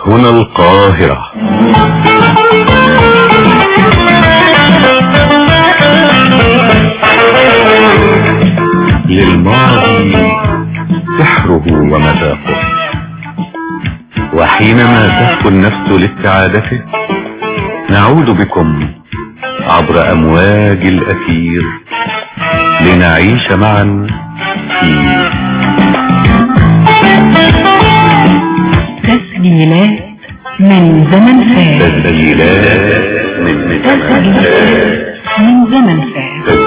هنا القاهرة. للماضي سحره ومذاقه، وحينما تهفو النفس لاستعادته نعود بكم عبر أمواج الأثير لنعيش معا في تسجيلات من زمن فات. تسجيلات من زمن فات.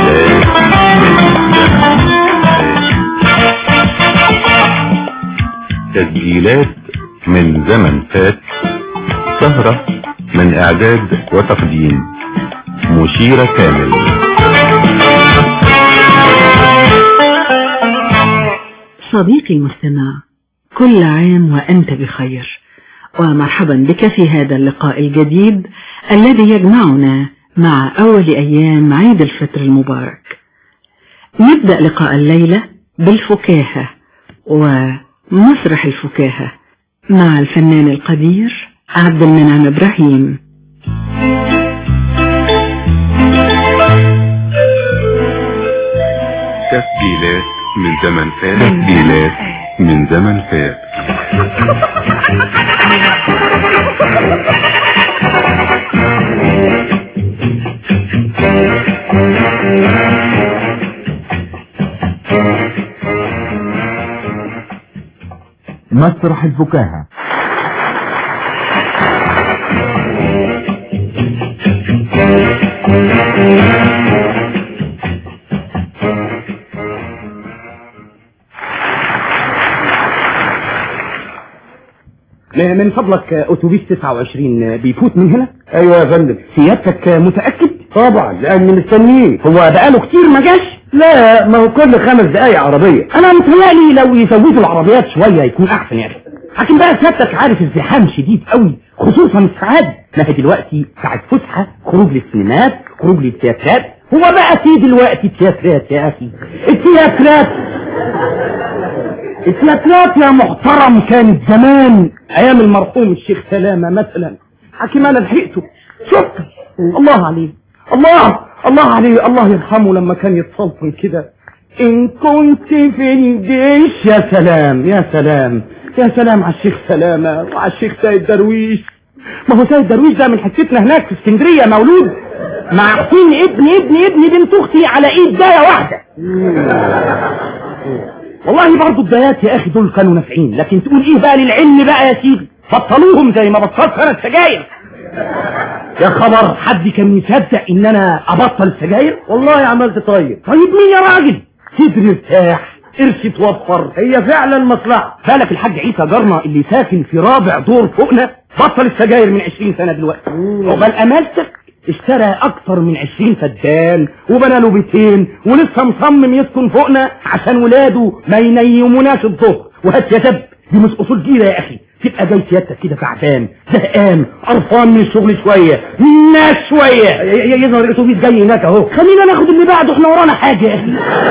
تسجيلات من زمن فات. سهرة من إعداد وتقديم مشيرة كامل. صديقي المستمع، كل عام وأنت بخير، ومرحبا بك في هذا اللقاء الجديد الذي يجمعنا مع أول أيام عيد الفطر المبارك. نبدأ لقاء الليلة بالفكاهة ومسرح الفكاهة مع الفنان القدير عبد المنعم إبراهيم. تسجيلات من زمن فات. تسجيلات من زمن فات. مسرح الفكاهة. من فضلك اتوبيس 29 بيفوت من هنا؟ ايوه يا فندم. سيادتك متأكد؟ طبعا لاني مستنيه. هو بقاله كتير ما جاش؟ لا، ما هو كل 5 دقايق عربية. انا متهيألي لو يزودوا العربيات شوية يكون احسن يا اخي. لكن بقى سيادتك عارف الزحام شديد قوي، خصوصا الساعات. ما هي دلوقتي ساعة فسحة، خروج للسينمات، خروج للتياترات. هو بقى في دلوقتي تياترات يا اخي؟ التياترات يا محترم كانت زمان ايام المرحوم الشيخ سلامة مثلا. حكيم انا لحقته، شفت الله عليه، الله عليه، الله يرحمه لما كان يتسلطن كده. ان كنت في الجيش، يا سلام يا سلام يا سلام على الشيخ سلامة وعلى الشيخ سيد درويش. ما هو سيد درويش ده من حتتنا هناك في اسكندرية، مولود مع حسين ابن بنت اختي على ايد داية واحدة. والله برضو الدايات يا اخي دول كانوا نافعين، لكن تقول ايه بقى للعلم بقى يا سيدي؟ بطلوهم زي ما بطلت انا السجاير. يا خبر، حد كان يصدق ان انا ابطل السجاير؟ والله عملت طيب مين يا راجل؟ صدري ارتاح، قرش توفر، هي فعلا مصلحة. بالك الحاج عيسى جارنا اللي ساكن في رابع دور فوقنا بطل السجاير من 20 سنة دلوقتي. عقبال امالتك اشترى اكثر من 20 فدان وبنى له بيتين، ولسه مصمم يسكن فوقنا عشان ولاده ما ينيموناش الظهر. وهات يا دب، دي مش اصول جيرة يا اخي. تبقى جاي سيادتك كده تعبان زهقان قرفان من الشغل شويه ناس شويه، يظهر الاتوبيس جاي هناك اهو. خلينا ناخد اللي بعده، احنا ورانا حاجه يا اخي.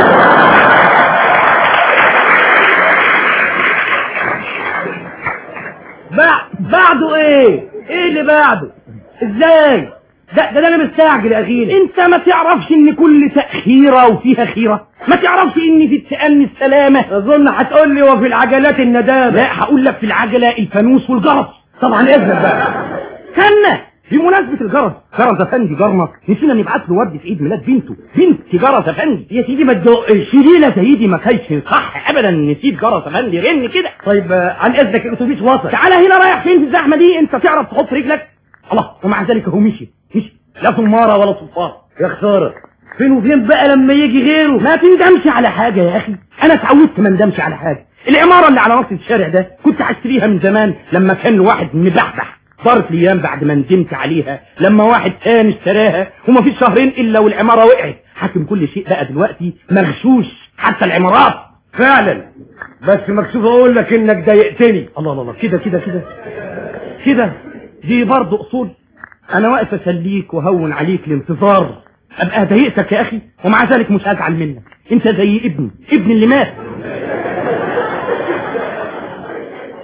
بعده ايه اللي بعده؟ ازاي ده انا مستعجل يا اخي. انت ما تعرفش ان كل تأخيرة وفيها خيرة؟ ما تعرفش ان في التأني السلامة؟ اظن هتقول لي وفي العجلات الندامة. لا، هقول لك في العجلة الفانوس والجرس. طبعا اذنك بقى. استنى، بمناسبة الجرس، جرس افندي جارنا نسينا نبعت له ورد في عيد ميلاد بنته، بنت جرس افندي. يا سيدي ما تدقش ليلة زي دي ما كانش صح ابدا نسيب جرس افندي رن كده. طيب عن اذنك الاتوبيس وصل. تعالى هنا، رايح فين في الزحمة دي؟ انت تعرف تحط رجلك؟ الله، ومع ذلك هو مشي لا صمارة ولا صفارة. يا خسارة، فين وفين بقى لما يجي غيره؟ ما تندمش على حاجة يا اخي، انا اتعودت ما ندمش على حاجة. العمارة اللي على نص الشارع ده كنت هشتريها من زمان لما كان الواحد مبحبح. دارت الايام بعد ما ندمت عليها لما واحد تاني اشتراها وما فيش شهرين الا والعمارة وقعت. حاكم كل شيء بقى دلوقتي مغشوش، حتى العمارات. فعلا، بس مكسوف اقول لك انك ضايقتني. الله كده دي برضه اصول. انا واقف اسليك وهون عليك الانتظار، ابقى ضايقتك يا اخي؟ ومع ذلك مش هزعل منك، انت زي ابني اللي مات.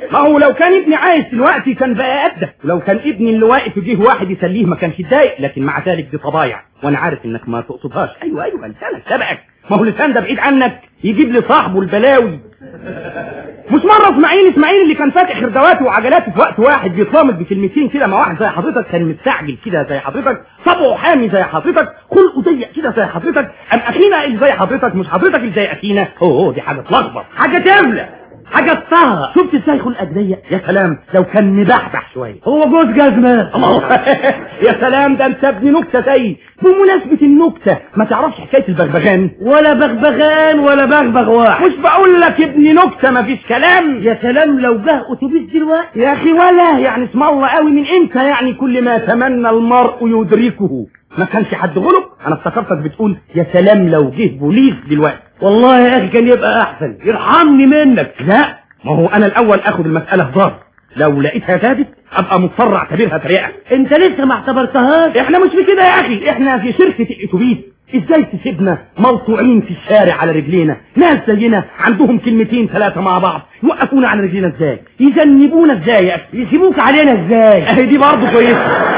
ما هو لو كان ابني عايش دلوقتي كان بقى قدك، ولو كان ابني اللي واقف يجيه واحد يسليه ما كانش يتضايق، لكن مع ذلك دي طبايع وانا عارف انك ما تقصدهاش. ايوه لسانك سبقك، ما هو لسان ده بعيد عنك يجيب لصاحبه البلاوي. مش مرة اسماعيل اللي كان فاتح خردواتي وعجلاتي في وقت واحد بيتلامض بكلمتين كده مع واحد زي حضرتك، كان مستعجل كده زي حضرتك، طبعه حامي زي حضرتك، خلقه ضيق كده زي حضرتك، ام اخينا اللي زي حضرتك مش حضرتك اللي زي اخينا. دي حاجه تلخبط، حاجه تملى، حاجه تطهر. شفت ازاي خلقك ضيق؟ يا سلام لو كان مبحبح شويه. هو جوز جزمه. يا سلام ده انت ابن نكته زي. بمناسبه النكته ما تعرفش حكايه البغبغان؟ ولا بغبغان ولا بغبغ واحد. مش بقول لك ابن نكته ما فيش كلام. يا سلام لو جه اتوبيس دلوقتي يا اخي، ولا يعني اسم الله قوي من امتى يعني كل ما يتمنى المرء يدركه. ما كانش حد غلب. انا افتكرتك بتقول يا سلام لو جه بوليس دلوقتي. والله يا اخي كان يبقى احسن، يرحمني منك. لا ما هو انا الاول اخد المساله هزار، لو لقيتها زادت ابقى مضطر اعتبرها تريقه. انت لسه ما اعتبرتهاش. احنا مش في كده يا اخي، احنا في شركه الاتوبيس. ازاي تسيبنا موطوعين في الشارع على رجلينا، ناس زينا عندهم كلمتين ثلاثه مع بعض يوقفونا على رجلينا ازاي؟ يذنبونا ازاي يا اخي؟ يسيبوك علينا ازاي؟ اهي دي برضه كويسه.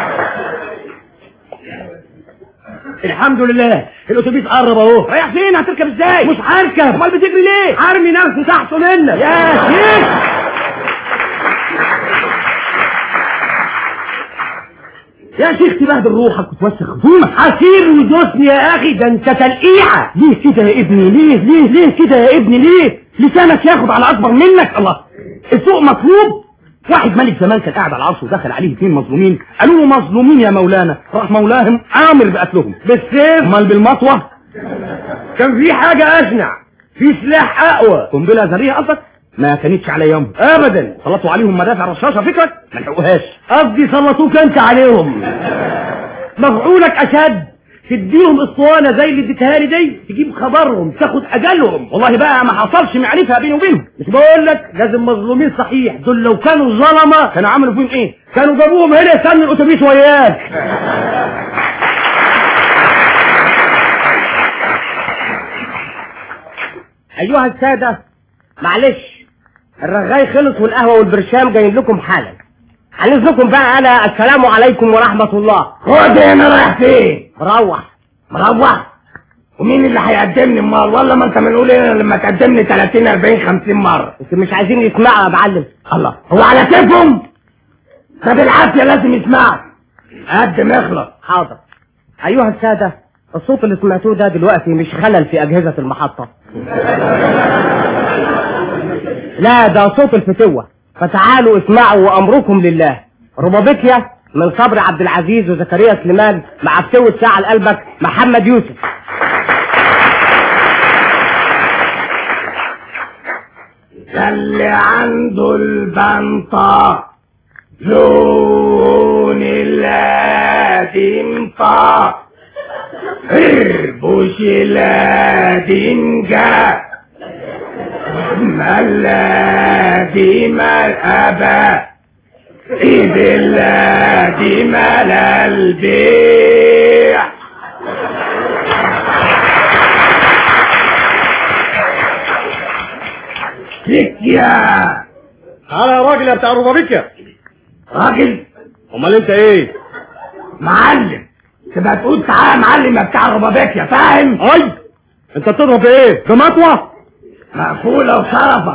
الحمد لله الاتوبيس قرب اهو. رايح فين؟ هتركب ازاي؟ مش هركب. امال بتجري ليه؟ حرمي نفسي تحته منك يا شيخ. يا شيخ تبهدل روحك وتوسخ هدومك. هسيب ويدوسني يا اخي، ده انت تلقيعه. ليه كده يا ابني؟ ليه كده يا ابني؟ ليه لسانك ياخد على اكبر منك؟ الله السوق مطلوب. واحد ملك زمان كان قاعد على العرش ودخل عليه اثنين مظلومين، قالوا له مظلومين يا مولانا، راح مولاهم امر بقتلهم. بالسيف؟ امال بالمطوه؟ كان في حاجه اشنع، في سلاح اقوى. قنبله ذريه قصدك؟ ما كانتش على يوم ابدا. سلطوا عليهم مدافع رشاشه فكرك؟ ما لحقوهاش. قصدي سلطوك انت عليهم. مفعولك اشد، تديهم اسطوانه زي اللي اديتها لي دي، تجيب خبرهم، تاخد اجلهم. والله بقى ما حصلش معرفه بيني وبينهم. مش بقول لك لازم مظلومين صحيح، دول لو كانوا ظلمه كانوا عملوا فيهم ايه؟ كانوا جابوهم هنا يستنوا الاتوبيس وياك. ايها الساده معلش الرغاي خلص والقهوه والبرشام جايين لكم حالا. هنزلكم بقى انا. السلام عليكم ورحمه الله. خد هنا رايح فين؟ مروح. ومين اللي هيقدمني امال؟ والله ما انت بنقول ايه لما تقدمني 30 40 50 مره؟ انتوا مش عايزين يسمعوا يا معلم. الله هو على كيفهم؟ ده بالعافيه لازم يسمعوا. قدم اخلص. حاضر. ايها الساده الصوت اللي سمعتوه ده دلوقتي مش خلل في اجهزه المحطه. لا ده صوت الفتوه، فتعالوا اسمعوا وامركم لله. ربابيكيا من صبري عبد العزيز وزكريا سليمان مع فتوة ساعة لقلبك محمد يوسف. اللي عنده البنطة لون الادمطة اربوش الادنجة الذي الأبا إذ الذي مال البيع. بيكيا تعالى يا راجل يا بتاع ربابيكيا. راجل؟ امال انت ايه؟ معلم. تبقى تقول تعالى يا معلم يا بتاع ربابيكيا، فاهم؟ اي انت بتضرب ايه؟ بمطوه؟ مقفولة وشرفة.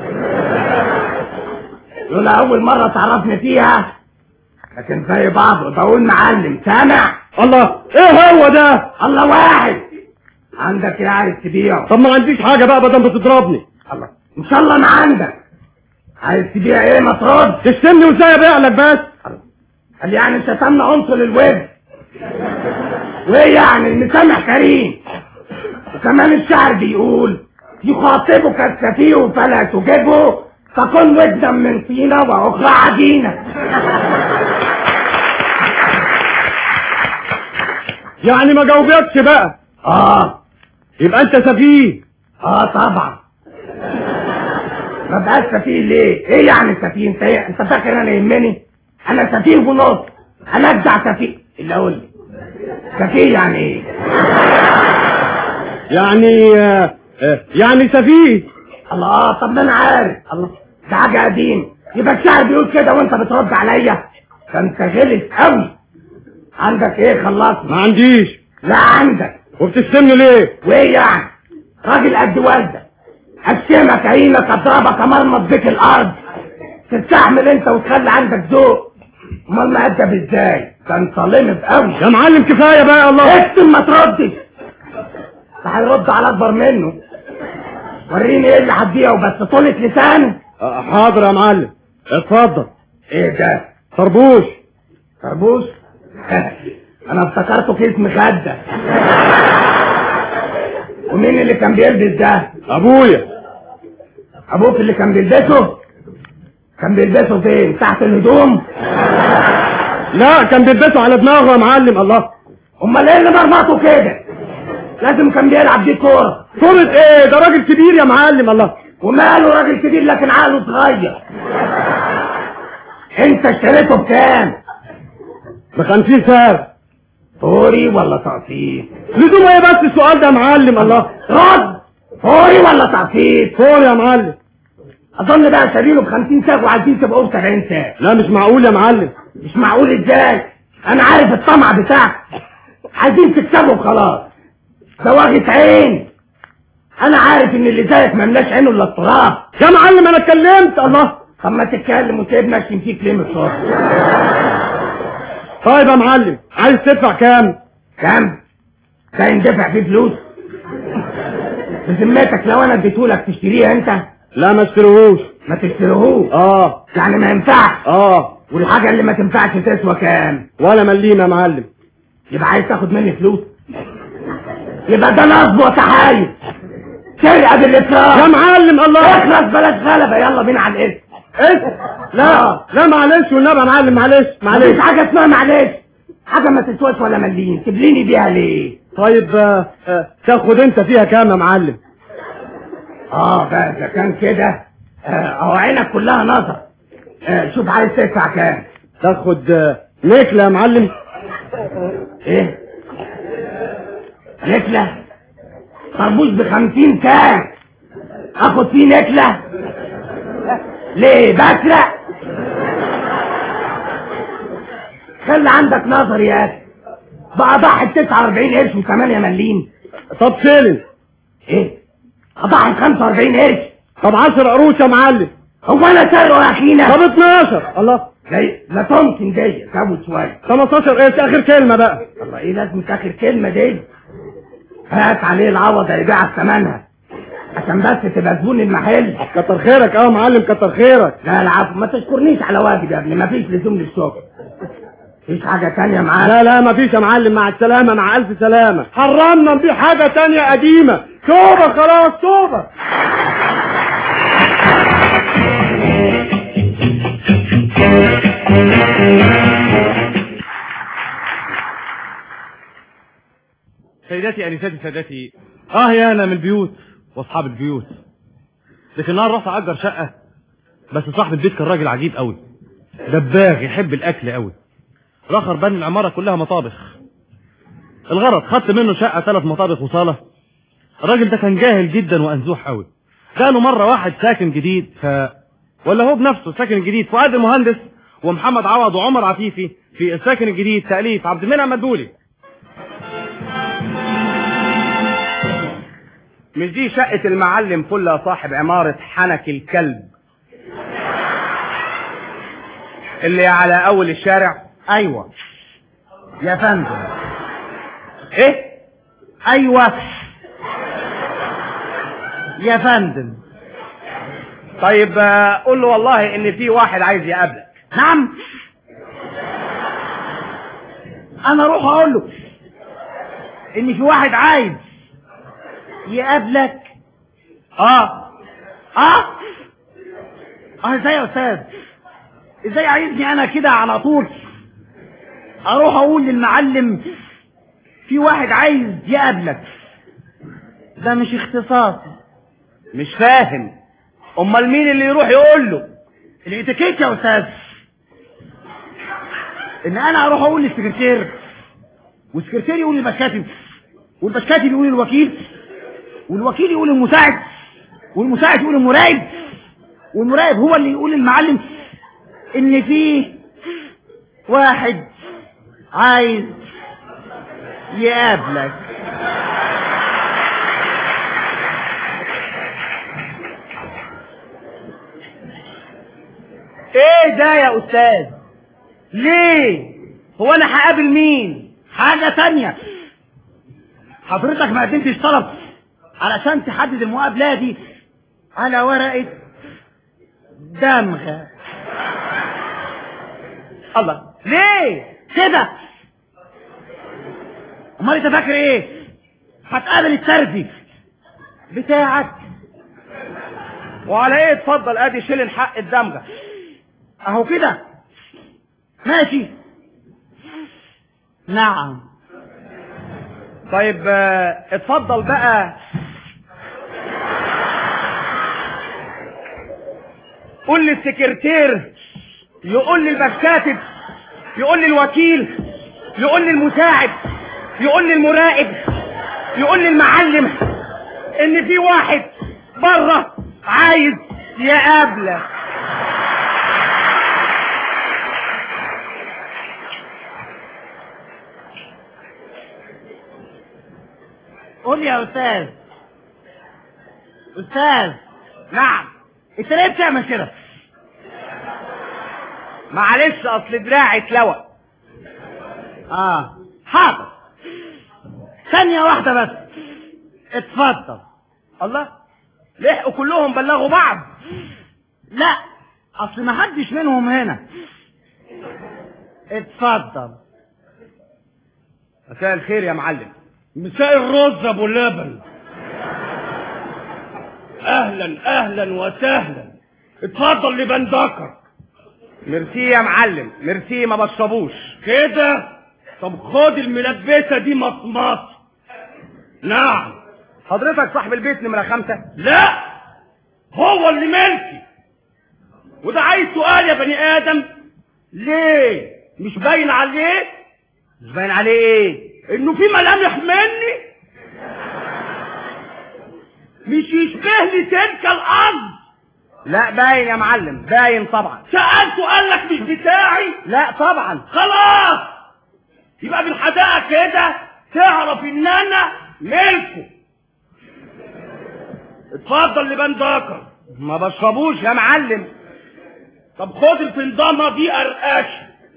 لولا أول مرة تعرفني فيها لكن زي بعض بقول معلم. سامع؟ الله إيه هو ده؟ الله واحد. عندك إيه عايز تبيعه؟ طب ما عنديش حاجة بقى بدل بتضربني. الله إن شاء الله ما عندك. عايز تبيع إيه ما ترد؟ تشتمني وإزاي أبيع لك بس؟ الله قال يعني شتمنا عنصر الوجه. وإيه يعني المسامح كريم. وكمان الشعر بيقول يخاطبك السفيه فلا تجبه تكون وجدا من طينة واخرى عجينة. يعني ما جاوبتش بقى؟ يبقى انت سفيه. طبعا. ما بقاش سفيه ليه؟ ايه يعني سفيه؟ انت فاكر انا يهمني؟ انا سفيه ونص. انا اجدع سفيه. اللي اقول لي سفيه يعني ايه؟ يعني سفيه. الله طب ما انا عارف. الله ده حاجة قديم، يبقى الشعر بيقول كده وانت بترد عليا. ده انت غلس قوي. عندك ايه خلصني؟ ما عنديش. لا عندك. وبتشتمني ليه؟ وايه يعني؟ راجل قد والدك، اشتمك عينك اضربك امرمط بيك الارض، تستحمل انت وتخلي عندك ذوق؟ امال مأدب ازاي؟ ده انت لمض قوي يا معلم. كفايه بقى يا الله. اكتم ما تردش. ده هيرد على اكبر منه. وريني ايه اللي هديها وبس طولة لسان. حاضر يا معلم. اتفضل. ايه ده؟ طربوش. طربوش؟ انا افتكرته كيس مخدة. ومين اللي كان بيلبس ده؟ ابويا. ابوك اللي كان بيلبسه؟ كان بيلبسه فين؟ تحت الهدوم؟ لا، كان بيلبسه على دماغه يا معلم. الله. امال ايه اللي مرمطه كده؟ لازم كان بيلعب دي كورة. كورة ايه؟ ده راجل كبير يا معلم. الله. وماله راجل كبير لكن عقله صغير. انت اشتريته بكام؟ ب50 سعر. فوري ولا تقسيط؟ لزوم ايه بس السؤال ده يا معلم؟ الله. رد. فوري ولا تقسيط؟ فوري يا معلم. اظن بقى شارينه ب50 ساغ وعايزين تبقوا ب70 ساغ. لا مش معقول يا معلم. مش معقول ازاي؟ انا عارف الطمع بتاعك، عايزين تكسبوا خلاص. ده واخد عين. انا عارف ان اللي زيك مملاش عينه الا التراب. يا معلم انا اتكلمت. الله. طب ما تتكلم وسيبنا اشتم فيك ليه من الصبح؟ طيب يا معلم، عايز تدفع كام؟ كام؟ ده يندفع فيه فلوس؟ بذمتك لو انا اديتهولك تشتريه انت؟ لا ما اشتريهوش. ما تشتريهوش؟ يعني ما ينفعش؟ والحاجة اللي ما تنفعش تسوى كام؟ ولا مليم يا معلم. يبقى عايز تاخد مني فلوس؟ يبقى ده نصب وتحايل، سرقة بالإفراط يا معلم. الله. اخلص بلاش غلبة، يلا بينا على الاسم. اسم؟ لا معلش والنبي يا معلم. معلش مفيش حاجة اسمها معلش. حاجة ما تسواش ولا مليم، تبليني بيها ليه؟ طيب تاخد انت فيها كام يا معلم؟ بقى اذا كان كده اهو عينك كلها نظر. شوف عايز تدفع كام؟ تاخد نكلة يا معلم. ايه؟ نكلة؟ طربوش ب50 ساغ اخد فيه نكلة؟ ليه بسرق؟ خلي عندك نظر يا اخي. بقى اضحي ب49 قرش و8 مليم. طب سيلن. ايه؟ اضحي ب45 قرش؟ طب 10 قروش يا معلم. هو انا سارقه يا اخينا؟ طب 12. الله. لا تمكن دي زود شويه. 15 قرش اخر كلمة بقى. الله، ايه لازم اخر كلمة دي؟ هات عليه العوض هيبيعك ثمنها عشان بس تبقى زبون المحل. كتر خيرك. يا معلم كتر خيرك. لا العفو، ما تشكرنيش على واجب يا ابني، مفيش لزوم للشكر. مفيش حاجة تانية معاك؟ لا مفيش يا معلم. مع السلامة. مع ألف سلامة. حرمنا نبيع حاجة تانية قديمة. توبة خلاص توبة. سيداتي انساتي سادتي، يا انا من البيوت واصحاب البيوت. لكن النهار رحت اجر شقه، بس صاحب البيت كان راجل عجيب قوي، دباغ يحب الاكل قوي. رخر بني العماره كلها مطابخ. الغرض خدت منه شقه 3 مطابخ وصاله. الراجل ده كان جاهل جدا وانزوح قوي. قالوا مره واحد ساكن جديد ولا هو بنفسه ساكن جديد، فؤاد المهندس ومحمد عوض وعمر عفيفي في الساكن الجديد، تأليف عبد المنعم مدبولي. مش دي شقة المعلم فلة صاحب عمارة حنك الكلب اللي على اول الشارع؟ ايوه يا فندم. ايه؟ ايوه يا فندم. طيب قول له والله ان في واحد عايز يقابلك. نعم؟ انا اروح اقول له ان في واحد عايز يقابلك؟ ازاي يا استاذ؟ ازاي عايزني انا كده على طول اروح اقول للمعلم في واحد عايز يقابلك؟ ده مش اختصاصي. مش فاهم. امال مين اللي يروح يقول له؟ الاتيكيت يا استاذ، ان انا اروح اقول للسكرتير، والسكرتير يقول للبشكاتب، والبشكاتب يقول للوكيل، والوكيل يقول للمساعد، والمساعد يقول للمراقب، والمراقب هو اللي يقول للمعلم ان في واحد عايز يقابلك. ايه ده يا استاذ؟ ليه؟ هو انا هقابل مين؟ حاجة تانية، حضرتك ما قدمتش طلب علشان تحدد المقابلة دي على ورقة دمغة. الله، ليه كده؟ امال انت فاكر ايه؟ هتقابل الترزي بتاعك. وعلى ايه؟ اتفضل ادي شيلن حق الدمغة اهو كده. ماشي. نعم. طيب اتفضل بقى قول لي السكرتير، يقول لي المكاتب، يقول لي الوكيل، يقول لي المساعد، يقول لي المراقب، يقول لي المعلم ان في واحد بره عايز يقابلك. قول يا استاذ. استاذ. نعم. انت ليه بتعمل كده؟ معلش اصل دراعي اتلوى. حاضر، ثانية واحدة بس. اتفضل. الله، لحقوا كلهم بلغوا بعض؟ لا، اصل ما حدش منهم هنا. اتفضل. مساء الخير يا معلم. مساء الرز ابو اللبن. اهلا اهلا وسهلا، اتفضل لبندكر. ميرسي يا معلم، ميرسي، ما بشربوش كده. طب خد الملبسه دي مطمط. نعم. حضرتك صاحب البيت نمرة 5؟ لا، هو اللي ملكي. وده عايز سؤال يا بني ادم؟ ليه مش باين عليه؟ مش باين عليه ايه؟ انه في ملامح مني، مش يشبه لي تلك الارض. لا باين يا معلم، باين طبعا. سألته قال لك مش بتاعي؟ لا طبعا. خلاص، يبقى بالحداقة كده تعرف ان انا ملكه. اتفضل لبندكر. ما بشربوش يا معلم. طب خد الفنضانة دي قرقاش.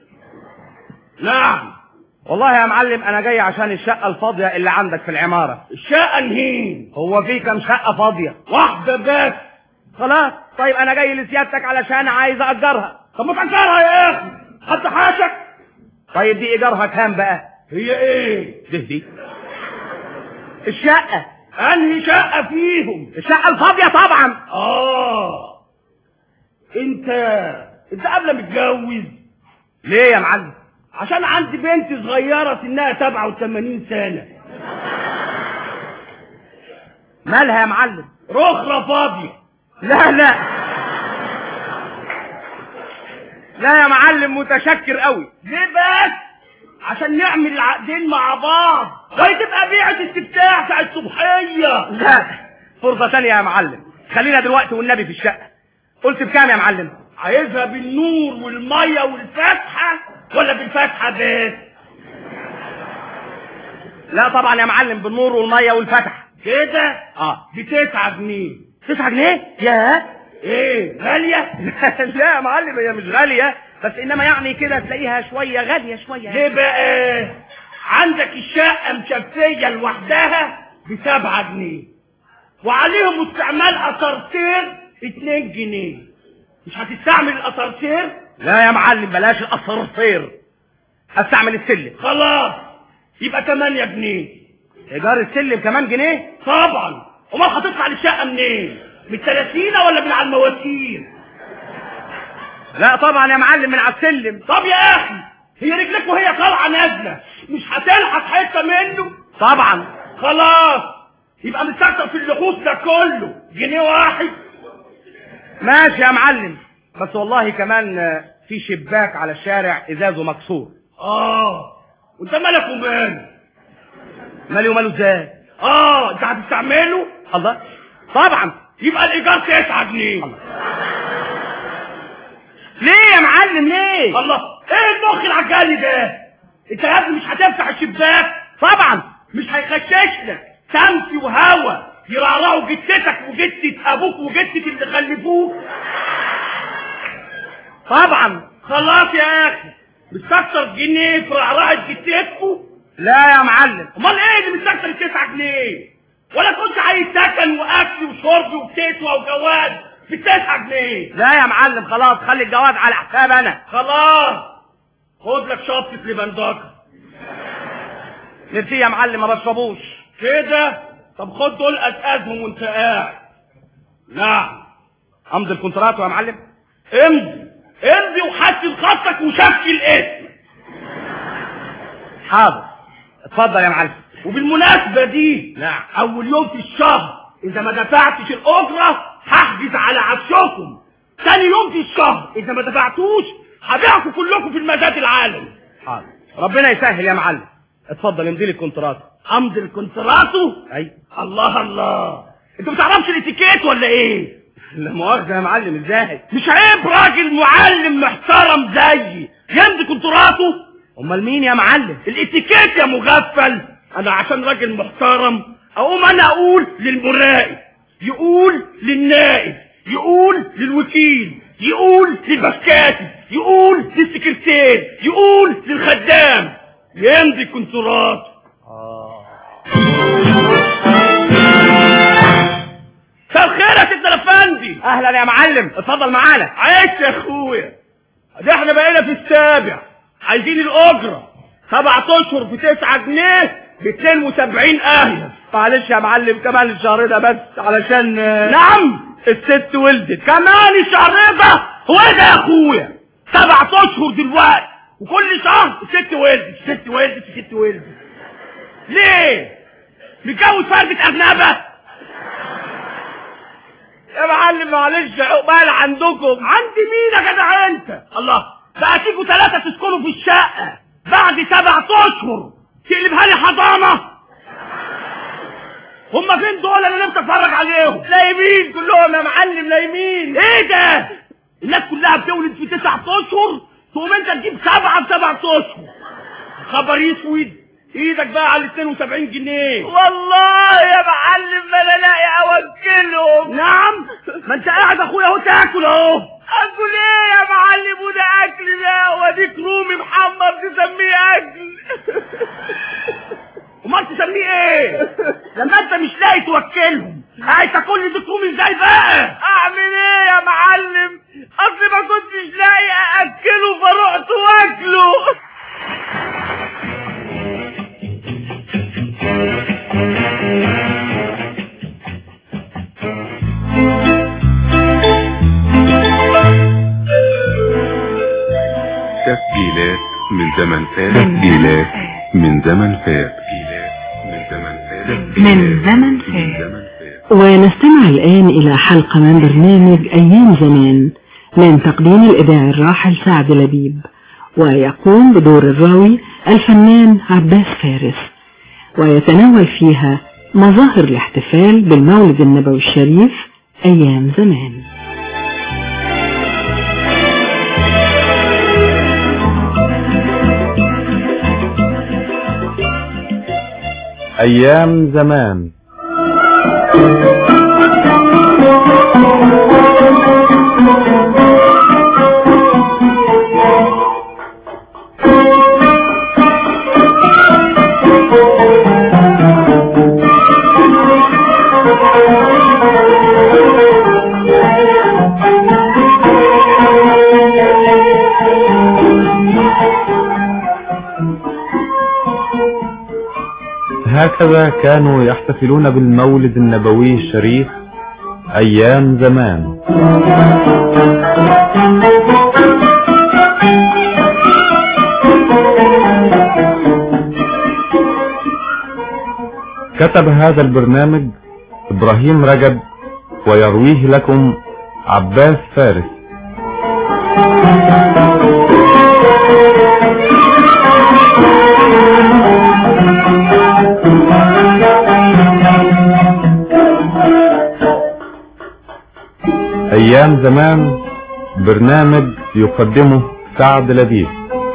نعم. والله يا معلم انا جاي عشان الشقة الفاضية اللي عندك في العمارة. الشقة نهين؟ هو في كام شقة فاضية؟ واحدة بس. خلاص. طيب انا جاي لسيادتك علشان عايز اجرها. طب ما تأجرها يا اخي، حد حاشك. طيب دي ايجارها كام بقى؟ هي ايه دي الشقة. انهي شقة فيهم؟ الشقة الفاضية طبعا. انت قبل متجوز؟ ليه يا معلم؟ عشان عندي بنت صغيرة سنها 87 سنة. مالها يا معلم؟ رخرة فاضية. لا يا معلم، متشكر قوي. ليه بس؟ عشان نعمل العقدين مع بعض، وهي تبقى بيعة استفتاح ساعة الصبحية. لا، فرصة تانية يا معلم. خلينا دلوقتي والنبي في الشقة. قلت بكام يا معلم؟ عايزها بالنور والمية والفتحة ولا بالفتحة بس؟ لا طبعا يا معلم، بالنور والمية والفتحة. كده؟ ب9 جنيه. 9 جنيه؟ ياه. ايه غالية؟ لا يا معلم، هي مش غالية، بس انما يعني كده تلاقيها شوية غالية شوية. ليه بقى؟ عندك الشقة مشفية لوحدها ب7 جنيه، وعليهم استعمال اسانسير 2 جنيه. مش هتستعمل الاسانسير؟ لا يا معلم، بلاش الاسانسير، هستعمل السلم. خلاص، يبقى 8 جنيه. ايجار السلم كمان جنيه؟ طبعا. امال هتطلع للشقة منين؟ من التلاتينة ولا من على المواسير؟ لا طبعا يا معلم، من على السلم. طب يا اخي، هي رجلك وهي طالعة نازلة مش هتلحق حتة منه؟ طبعا. خلاص، يبقى مستكتر في اللحوس ده كله 1 جنيه. ماشي يا معلم، بس والله كمان في شباك على الشارع ازازه مكسور. وانت مالك وماله؟ مالي وماله ازاي؟ انت هتستعمله؟ الله، طبعا. يبقى الايجار 9 جنيه. الله. ليه يا معلم ليه؟ الله، ايه المخ العجالي ده؟ انت يا ابني مش هتفتح الشباك؟ طبعا مش هيخشش لك شمس وهوا يرعرعوا جدتك وجدة ابوك وجدة اللي خلفوك. طبعا خلاص يا اخي، مستكتر جنيه في رعرعة جدتكوا؟ لا يا معلم. امال ايه اللي مستكتر 9 جنيه؟ ولا كنت عايز سكن واكل وشرب وكسوة وجواز ب9 جنيه؟ لا يا معلم خلاص، خلي الجواز على حساب انا. خلاص خد لك شطة لبندقة. نسي يا معلم ما بشربوش كده. طب خد دول ازازهم وانت قاعد. نعم. امضي الكونترات يا معلم. امضي وحسن خطك وشكل اسم. حاضر، اتفضل يا معلم. وبالمناسبة دي، نعم، اول يوم في الشهر اذا ما دفعتش الاجرة هحجز على عفشكم. ثاني يوم في الشهر اذا ما دفعتوش هبيعكم كلكم في المزاد العالمي. حاضر، ربنا يسهل يا معلم. اتفضل امضي لي الكونترات. امضي الكونتراتو؟ اي. الله الله، انت ما بتعرفش الاتيكيت ولا ايه؟ لا مؤاخذة يا معلم، ازاي؟ مش عيب راجل معلم محترم زيي يمضي كونتراتو؟ امال مين يا معلم؟ الاتيكيت يا مغفل. انا عشان راجل محترم اقوم انا اقول للمراقب، يقول للنائب، يقول للوكيل، يقول للبسكاتب، يقول للسكرتير، يقول للخدام، يمضي كونترات. مساء الخير يا سيدنا الافندي. اهلا يا معلم، اتفضل معانا. عايش يا اخويا، ده احنا بقينا في السابع، عايزين الاجره 7 اشهر في 9 جنيه ب 72 اهية. معلش يا معلم كمان الشهر ده بس علشان نعم الست ولدت. كمان الشهر ده؟ هو ايه ده يا اخويا؟ 7 اشهر دلوقتي وكل شهر الست ولدت. ليه؟ متجوز فردة ارنبة؟ يا معلم معلش، عقبال عندكم. عند مين يا جدع انت؟ الله، بقى تيجوا 3 تسكنوا في الشقة بعد 7 اشهر تقلبها لي حضانة؟ هما فين دول اللي نفسي اتفرج عليهم؟ نايمين كلهم يا معلم، نايمين. ايه ده؟ الناس كلها بتولد في 9 اشهر تقوم انت تجيب 7 في 7 اشهر؟ خبر اسود. ايدك بقى على 72 جنيه. والله يا معلم ما انا لاقي اوكلهم. نعم، ما انت قاعد اخويا اهو تاكل اهو. اكل ايه يا معلم؟ وده اكل ده؟ واديك رومي محمر تسميه اكل؟ امال تسميه ايه لما انت مش لاقي توكلهم؟ قاعد تاكل لي ديك رومي ازاي بقى؟ اعمل ايه يا معلم؟ اصل ما كنتش لاقي ااكله فرحت واكله. تسجيلات من زمن فات. تسجيلات من زمن فات. من زمن فات. ونستمع الآن إلى حلقة من برنامج أيام زمان من تقديم الإذاعي الراحل سعد لبيب، ويقوم بدور الراوي الفنان عباس فارس، ويتناول فيها مظاهر الاحتفال بالمولد النبوي الشريف أيام زمان. أيام زمان. هكذا كانوا يحتفلون بالمولد النبوي الشريف أيام زمان. كتب هذا البرنامج إبراهيم رجب، ويرويه لكم عباس فارس. أيام زمان، برنامج يقدمه سعد لبيب.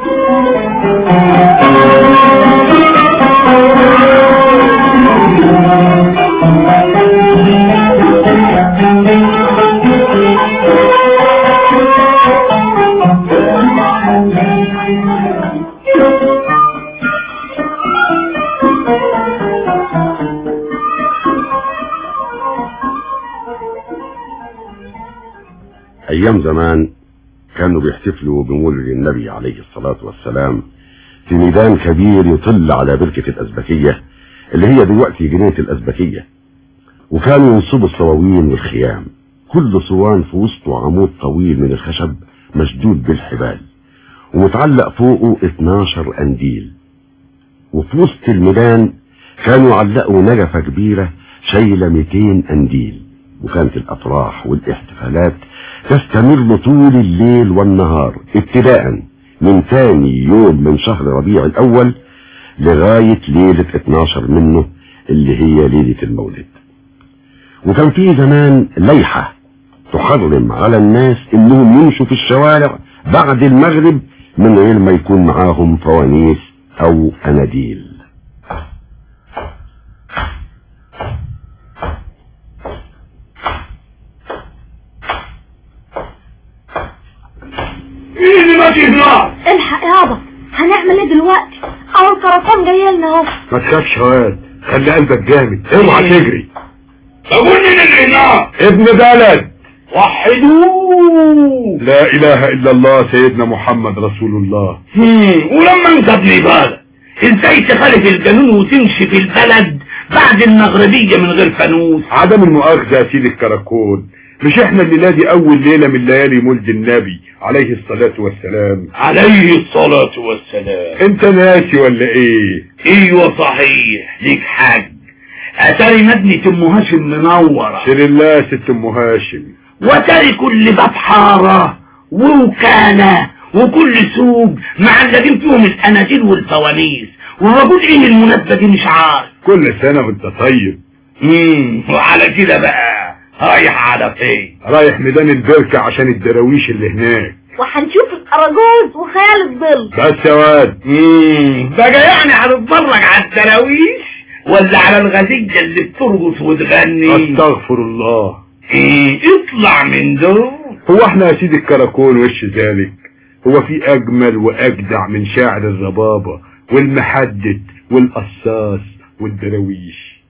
ايام زمان كانوا بيحتفلوا بمولد النبي عليه الصلاة والسلام في ميدان كبير يطل على بركة الأزبكية اللي هي دلوقتي جنينة الأزبكية، وكانوا ينصبوا الصواوين والخيام، كل صوان في وسطه عمود طويل من الخشب مشدود بالحبال ومتعلق فوقه 12 قنديل، وفي وسط الميدان كانوا علقوا نجفة كبيرة شايلة 200 قنديل، وكانت الأفراح والاحتفالات تستمر طول الليل والنهار ابتداء من ثاني يوم من شهر ربيع الأول لغاية ليلة 12 منه اللي هي ليلة المولد. وكان في زمان لائحة تحرم على الناس انهم يمشوا في الشوارع بعد المغرب من غير ما يكون معاهم فوانيس او اناديل. مين اللي ماشي هناك؟ الحق يابا، هنعمل ايه دلوقتي؟ اهو الكرفان جاي لنا اهو. ما تخافش يا واد، خلي قلبك جامد، اوعى تجري. طب مين اللي هناك؟ ابن بلد وحدوه. لا اله الا الله سيدنا محمد رسول الله. ولما انت ابن بلد ازاي تخالف القانون وتمشي في البلد بعد المغربية من غير فانوس؟ عدم المؤاخذة يا سيدي الكراكون، مش احنا الليلة دي اول ليلة من ليالي مولد النبي عليه الصلاة والسلام؟ عليه الصلاة والسلام. انت ناسي ولا ايه؟ ايوه صحيح، ليك حاج. اتاري مدنة ام هاشم منورة. سير الله ست ام هاشم. واتاري كل باب حارة ووكالة وكل سوق معلقين فيهم الاناجيل والفوانيس، وبقول ايه المناسبة دي مش عارف. كل سنة وانت طيب. وعلى كده بقى رايح على فين؟ رايح ميدان البركة عشان الدراويش اللي هناك، وهنشوف الأراجوز وخيال الظل. بس يا واد. بقى يعني هنتفرج على الدراويش ولا على الغزية اللي بترقص وتغني؟ استغفر الله. اطلع من دول. هو احنا يا سيدي الكراكون وش ذلك؟ هو في اجمل واجدع من شاعر الربابة والمحدد والقصاص والدراويش؟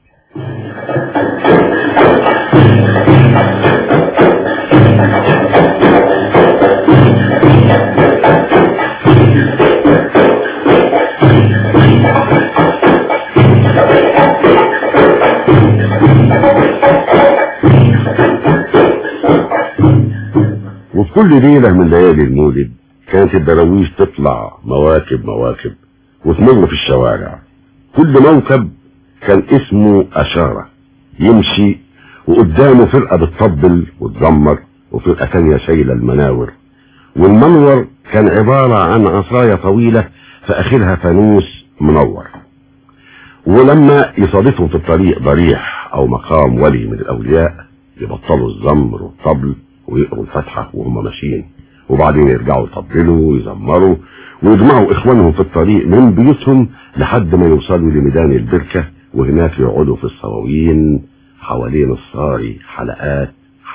وفي كل ليلة من ليالي المولد كانت الدراويش تطلع مواكب وتمر في الشوارع، كل موكب كان اسمه أشارة يمشي وقدامه فرقة بتطبل وتزمر وفرقة تانية شايلة المناور، والمنور كان عبارة عن عصاية طويلة في آخرها فانوس منور. ولما يصادفهم في الطريق ضريح أو مقام ولي من الأولياء يبطلوا الزمر والطبل ويقروا الفاتحة وهم ماشيين، وبعدين يرجعوا يطبلوا ويزمروا ويجمعوا إخوانهم في الطريق من بيوتهم لحد ما يوصلوا لميدان البركة، وهناك يقعدوا في الصواوين حوالين الصاري حلقات.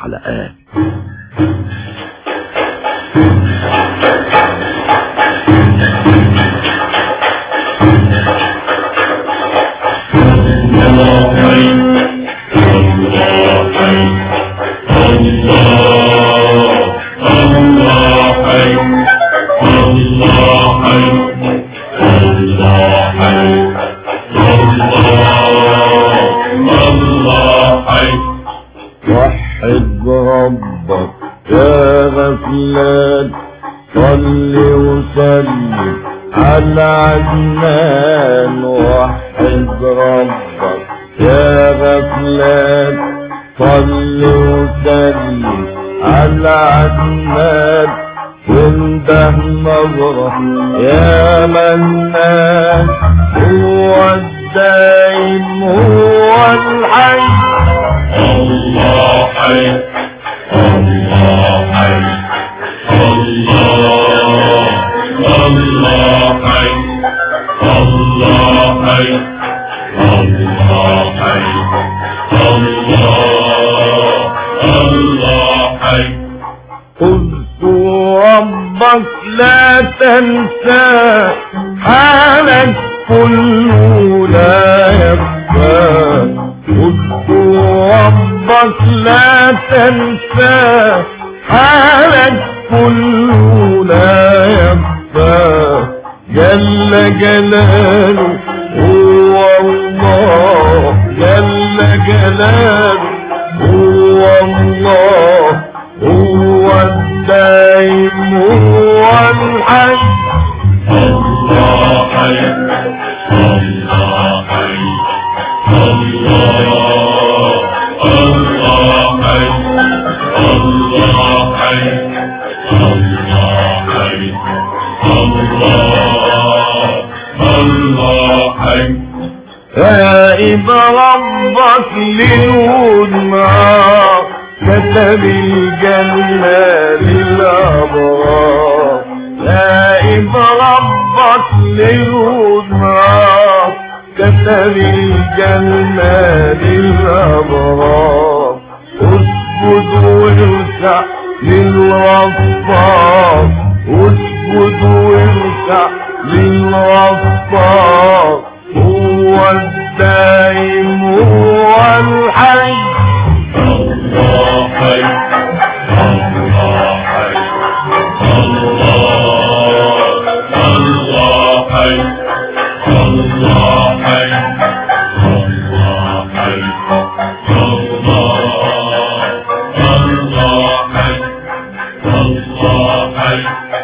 وحد ربك يا غفلان، صل وسلم على عدنان. وحد ربك يا غفلان، صل وسلم على عدنان. وانده نظرة يا منان، هو الدايم هو الحي. الله حي الله حي الله ربك لا تنسى حالك كله لا يخفى اذكر ربك لا تنسى حالك كله لا يخفى جل جلاله هو الله جل جلاله هو الله هو الدائم هو الحي الله حي الله حي الله الله حي الله حي الله حي الله حي غائب ربك للودماء كتب الجنة للأبرار غائب ربك للودماء كتب الجنة للأبرار اسجد واركع للغفار اسجد واركع للغفار هو الدائم هو الحي الله حي الله حي الله حي الله حي الله حي الله حي الله حي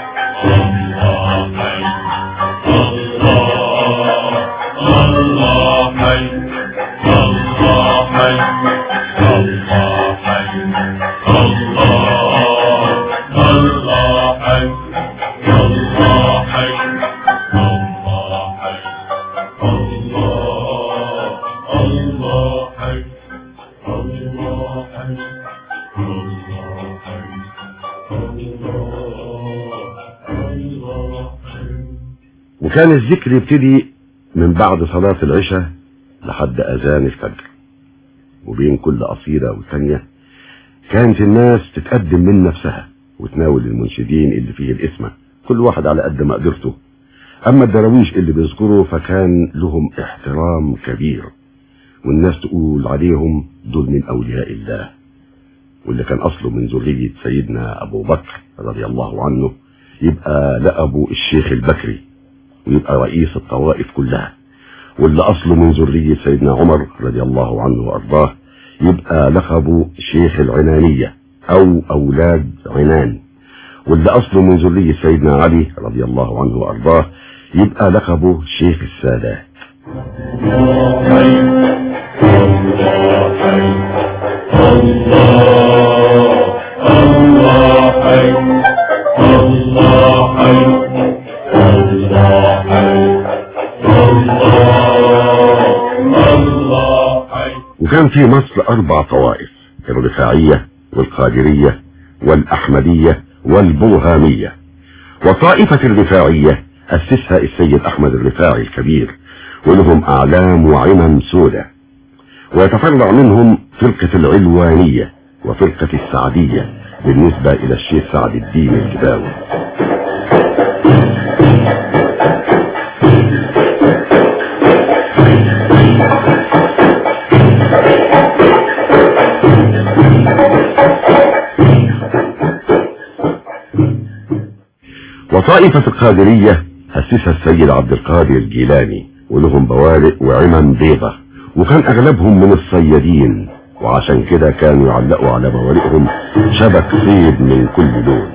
وكان الذكر يبتدي من بعد صلاة العشاء لحد أذان الفجر، وبين كل قصيدة والثانية كانت الناس تتقدم من نفسها وتناول المنشدين اللي فيه الاسم كل واحد على قد ما قدرته. أما الدراويش اللي بيذكروا فكان لهم احترام كبير، والناس تقول عليهم دول من أولياء الله، واللي كان أصله من ذرية سيدنا أبو بكر رضي الله عنه يبقى لقبه الشيخ البكري ويبقى رئيس الطوائف كلها، واللي أصله من ذرية سيدنا عمر رضي الله عنه وأرضاه يبقى لقبه شيخ العنانية أو أولاد عنان، واللي أصله من ذرية سيدنا علي رضي الله عنه وأرضاه يبقى لقبه شيخ السادات. وكان في مصر 4 طوائف: الرفاعية والقادرية والأحمدية والبرهامية. وطائفة الرفاعية أسسها السيد أحمد الرفاعي الكبير، ولهم أعلام وعمم سودة. ويتفرع منهم فرقة العلوانية وفرقة السعدية بالنسبة إلى الشيخ سعد الدين الكباوي. وطائفة القادرية أسسها السيد عبد القادر الجيلاني، ولهم بوارق وعمم بيضة، وكان أغلبهم من الصيادين، وعشان كده كانوا يعلقوا على بوارقهم شبك صيد من كل لون.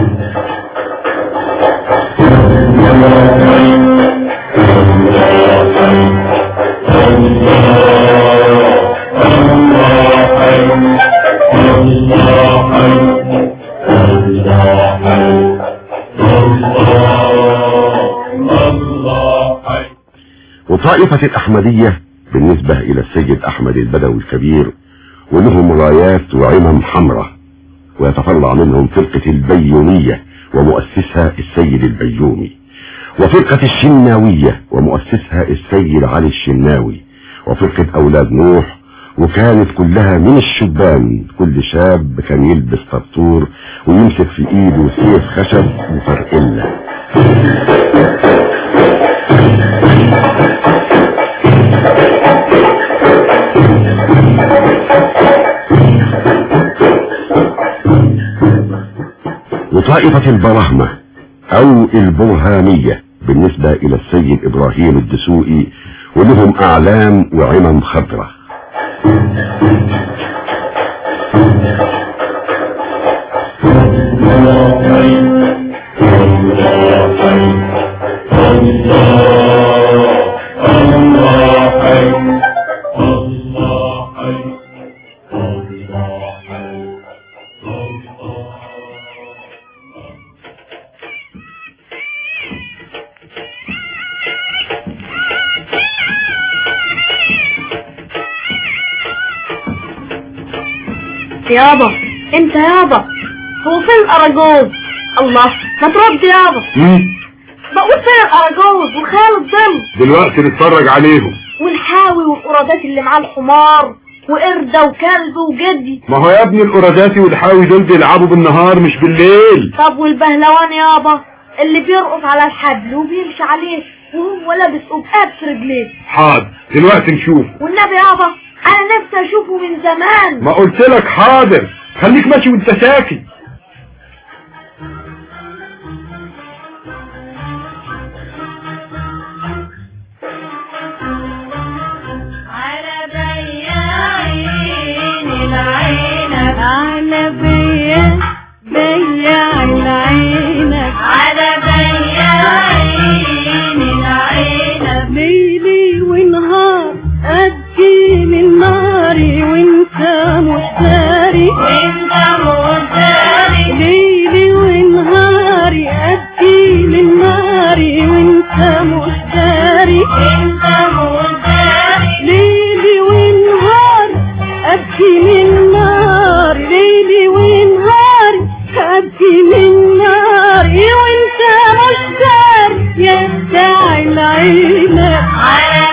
وطائفة الأحمدية بالنسبة إلى السيد أحمد البدوي الكبير، ولهم رايات وعمم حمراء. ويتفرع منهم فرقة البيومية ومؤسسها السيد البيومي. وفرقة الشناوية ومؤسسها السيد علي الشناوي، وفرقة أولاد نوح، وكانت كلها من الشبان. كل شاب كان يلبس طرطور ويمسك في ايده سيف خشب وفرقلة. وطائفة البراهمة او البرهامية بالنسبة الى السيد ابراهيم الدسوقي، ولهم اعلام وعمم خضرة. يابا انت يابا، هو فين اراجوز؟ الله ما ترد يابا. بقول فين اراجوز وخالد ضل؟ دلوقتي نتفرج عليهم. والحاوي والقرادات اللي معاه الحمار وقردة وكلب وجدي. ما هو يا ابني القراداتي والحاوي دول بيلعبوا بالنهار مش بالليل. طب والبهلوان يابا اللي بيرقص على الحبل وبيمشي عليه وهو لابس قبقاب في رجليه؟ حاضر دلوقتي نشوف. والنبي يابا انا نفسي اشوفه من زمان. ما قلت لك حاضر، خليك ماشي وانت ساكت. على بياعين العينك، على بياعين العينك، على بياعين العينك، ليلي ونهار أدي من ناري وانت مشتري، وانت مشتري، ليلي ونهاري أدي من ناري وانت مشتري، وانت مشتري، ليلي ونهار أبكي من نار، ليلي ونهار أبكي من ناري وانت مشتري يا بتاع العينك. على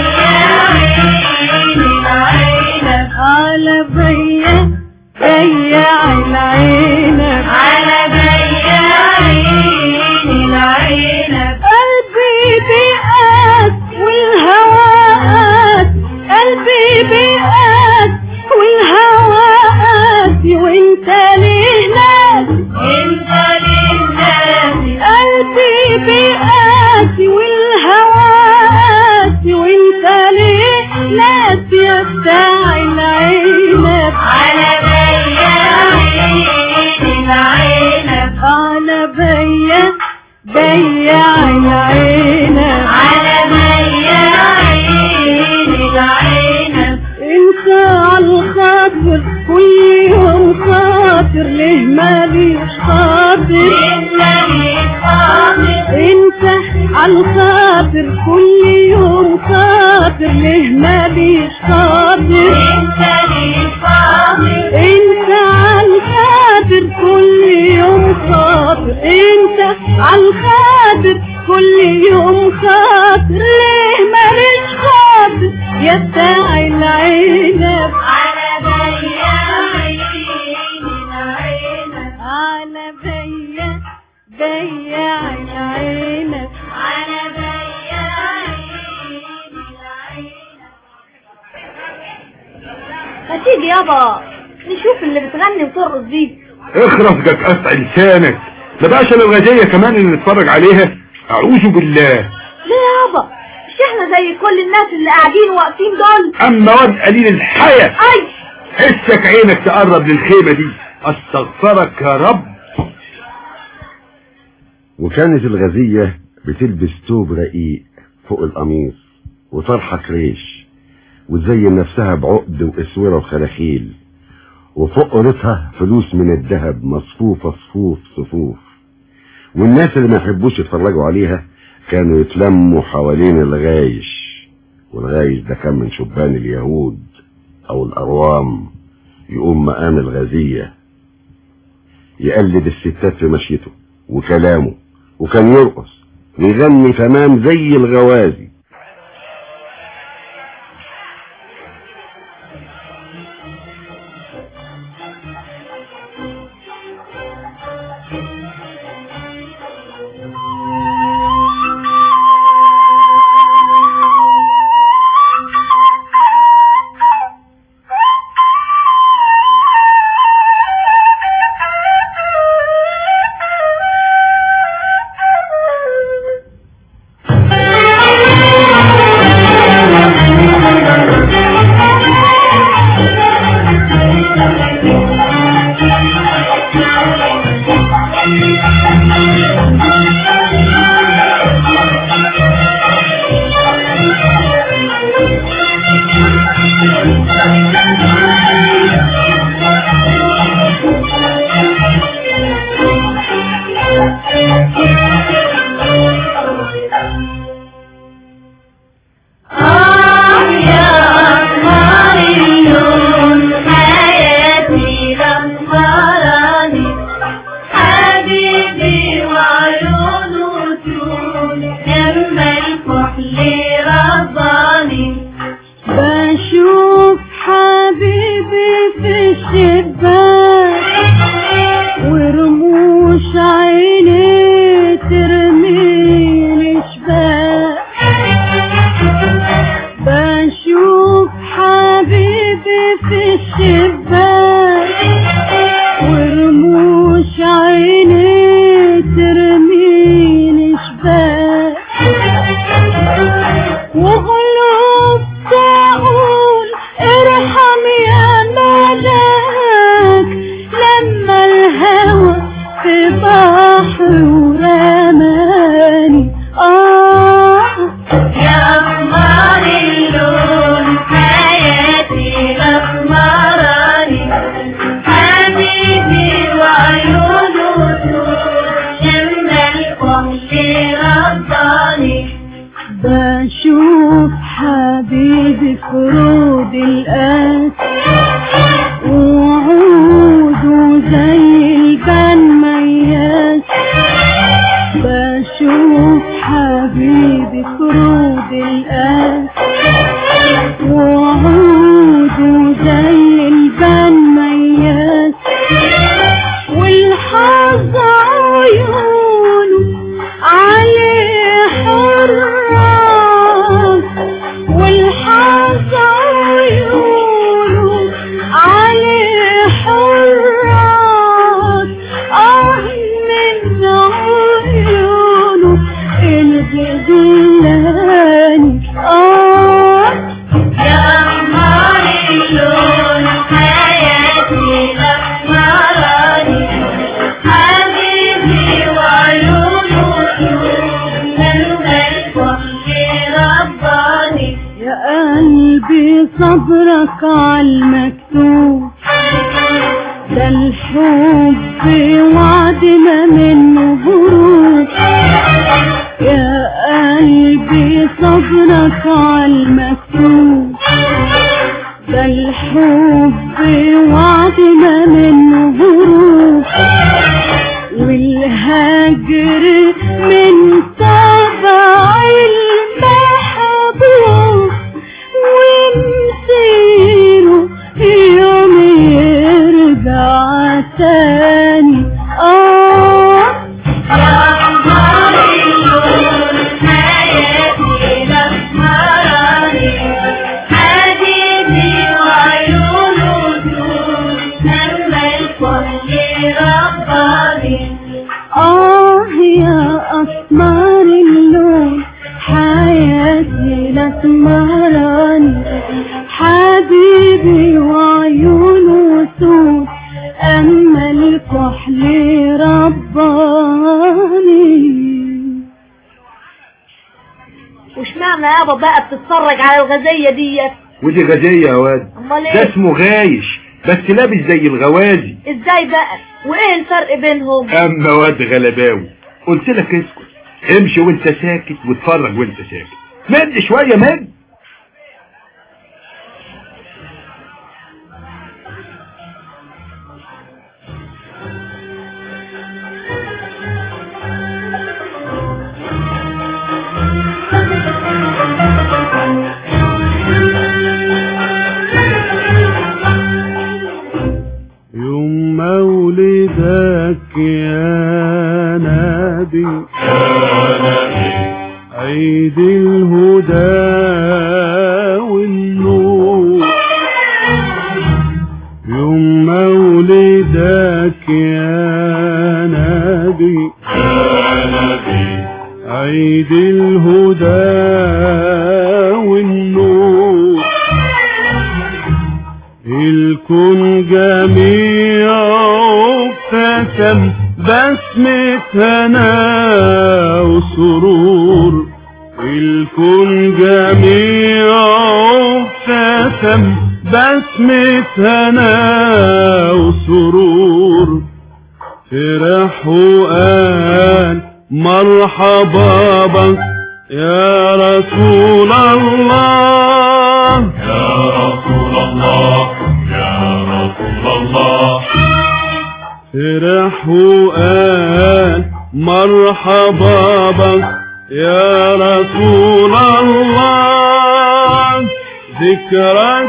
على بياع العينك، على بياعين العينك، قلبي بيقاس والهواء، قلبي بيقاس والهواء، وانت ليه ناسي، انت ليه ناسي، قلبي بيقاس والهواء، وانت ليه ناسي يا بتاع العينك. على بياعين العينك، على بياع العينك، على بياعين العينك، انت عالخاطر كل يوم خاطر، ليه ماليش خاطر، انت ليش خاطر، انت عالخاطر كل يوم خاطر، ليه ماليش خاطر، انت ليش خاطر، انت عالخاطر كل يوم خاطر، انت عالخاطر كل يوم خاطر، ليه ماليش خاطر يا بتاع العينك. على بياعين العينك، على بياع العينك، على بياعين العينك. ما تيجي يابا نشوف اللي بتغني وترقص دي. اخرس جك قطع لسانك، ده بقى عشان الغدية كمان اللي نتفرج عليها. اعوذ بالله. ليه يابا مش احنا زي كل الناس اللي قاعدين واقفين دول؟ اما واد قليل الحياة. اي حسك عينك تقرب للخيمة دي. استغفرك يا رب. وكانت الغزية بتلبس توب رقيق فوق القميص وطرحة كريش، وتزين نفسها بعقد واسورة وخلاخيل، وفوق قرتها فلوس من الذهب مصفوفة صفوف. والناس اللي ما يحبوش يتفرجوا عليها كانوا يتلموا حوالين الغايش، والغايش ده كان من شبان اليهود او الأروام، يقوم مقام الغزية يقلد الستات في مشيته وكلامه، وكان يرقص بيغني تمام زي الغوازي. صبرك عالمكتوب ده الحب وعدنا منه هروب يا قلبي صبرك عالمكتوب ده الحب وعدنا منه هروب والهجر من تبع المحبوب ومسيره يوم يرجع تاني يا قمر اللون حياتي لسهراني حبيبي وعيونه دول لما الكل رباني يا أسمر اللون حياتي لسهراني حبيبي وعيونه سود أما الكحل رباني. وش معنى يابا بقى بتتفرج على الغزية ديت؟ ودي غزية يا واد، ده اسمه غايش بس لابس زي الغوازي. ازاي بقى؟ وايه الفرق بينهم؟ اما واد غلباوي قلت لك اسكت، امشي وانت ساكت واتفرج وانت ساكت، مد شوية مد. عيد الهدى والنور يوم مولدك يا نبي عيد الهدى والنور الكون جميعه ابتسم بسمة هنا وسرور الكون جميعه ابتسم بسمة هنا وسرور فرح وقال مرحبا بك يا رسول الله يا رسول الله يا رسول الله فرح وقال مرحبا بك يا رسول الله ذكرك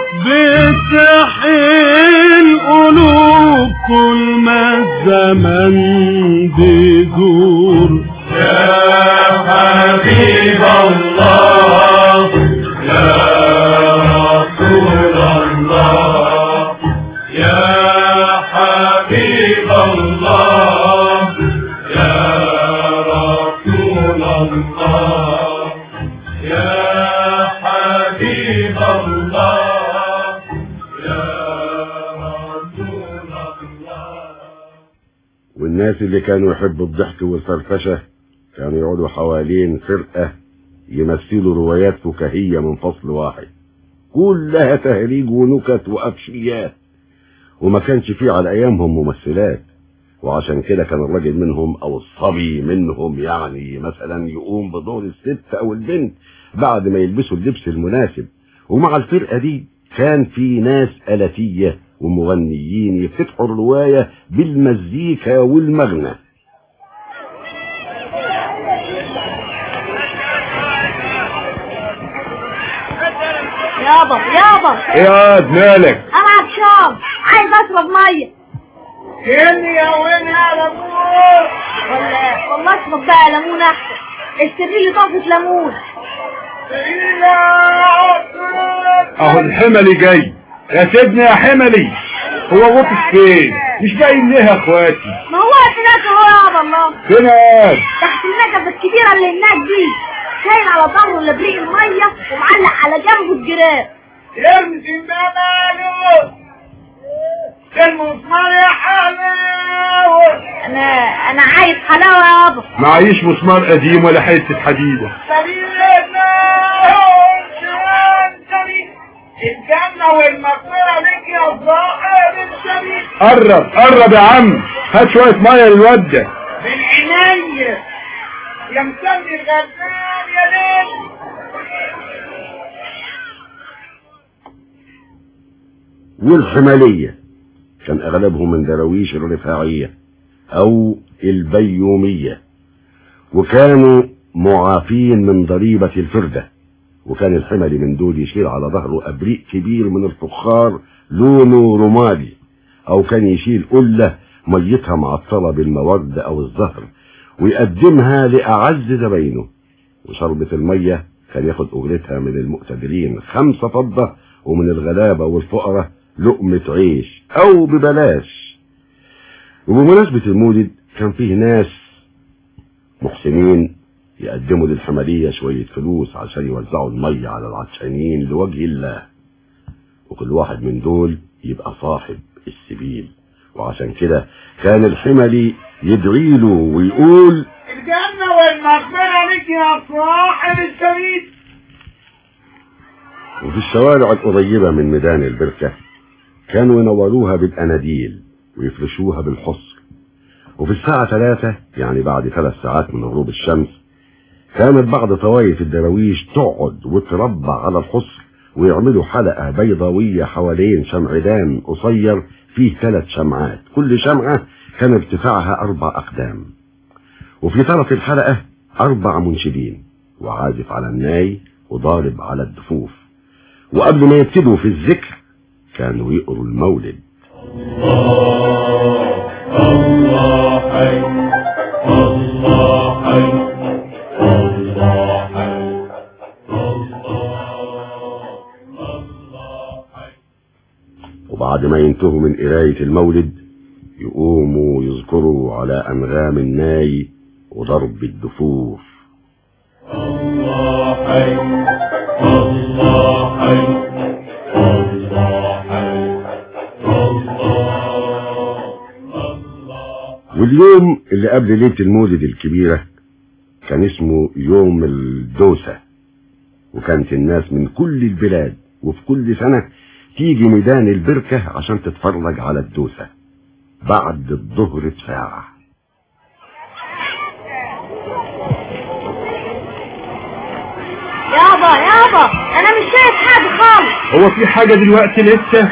بتحيي القلوب كل ما الزمن بيدور يا حبيب الله يا رسول الله يا حبيب الله يا رسول الله يا حبيب الله يا رسول الله. والناس اللي كانوا يحبوا الضحك والفرفشة كانوا يقعدوا حوالين فرقة يمثلوا روايات فكاهية من فصل واحد كلها تهريج ونكت وأفشيات، وما كانش فيه على أيامهم ممثلات، وعشان كده كان الراجل منهم أو الصبي منهم يعني مثلا يقوم بدور الست أو البنت بعد ما يلبسوا اللبس المناسب. ومع الفرقة دي كان في ناس آلاتية ومغنيين يفتحوا الرواية بالمزيكا والمغنى. يابا ايه يا مالك؟ انا عطشان عايز اشرب ميه. اني يا وين يا ليمون؟ والله اشرب بقى ليمون احسن. اشتري لي طاسه ليمون. اهو الحملي جاي يا سيدنا يا حملي. هو وقف فين؟ مش باين ليه يا اخواتي؟ ما هو هناك اهو يابا. الله فين قاعد؟ تحت النجفه الكبيره اللي هناك دي، شايل على ظهره لبريق الميه ومعلق على جنبه الجراب. يرمي ده ماله المسمار يا حلاوه. انا عايز حلاوه يابا. معيش مسمار قديم ولا حته حديده. الجنة والمغفرة ليك يا صاحب الشريف. قرب يا عم، هات شوية مية للواد ده. من عينيا يا مسمي الغلبان يا ليل. والحمالية كان أغلبهم من دراويش الرفاعية أو البيومية، وكانوا معافين من ضريبة الفردة. وكان الحملي من دول يشيل على ظهره أبريق كبير من الفخار لونه رمادي، أو كان يشيل قلة ميتها معطلة بالمورد أو الزهر ويقدمها لأعز زباينه. وشربة المية كان ياخد أجرتها من المقتدرين 5 فضة، ومن الغلابة والفقراء لقمة عيش أو ببلاش. وبمناسبة المولد كان فيه ناس محسنين يقدموا للحملية شوية فلوس عشان يوزعوا المية على العطشانين لوجه الله، وكل واحد من دول يبقى صاحب السبيل. وعشان كده كان الحملي يدعي له ويقول الجنة والمغفرة لك يا صاحب السبيل. وفي الشوارع القريبة من ميدان البركة كانوا ينوروها بالأناديل ويفرشوها بالحصر. وفي الساعة 3 يعني بعد 3 ساعات من غروب الشمس كانت بعض طوائف الدراويش تقعد وتربع على الحصر ويعملوا حلقة بيضاوية حوالين شمعدان قصير فيه 3 شمعات، كل شمعة كان ارتفاعها 4 أقدام. وفي طرف الحلقة 4 منشدين وعازف على الناي وضارب على الدفوف. وقبل ما يبتدوا في الذكر كانوا يقروا المولد. الله حي الله حي وبعد ما ينتهوا من قراية المولد يقوموا يذكروا على أنغام الناي وضرب الدفوف. الله حي الله حي الله حي الله. واليوم اللي قبل ليلة المولد الكبيرة كان اسمه يوم الدوسة، وكانت الناس من كل البلاد وفي كل سنة تيجي ميدان البركة عشان تتفرج على الدوسة بعد الظهر بساعة. يابا انا مش شايف حاجة خالص. هو في حاجة دلوقتي لسه؟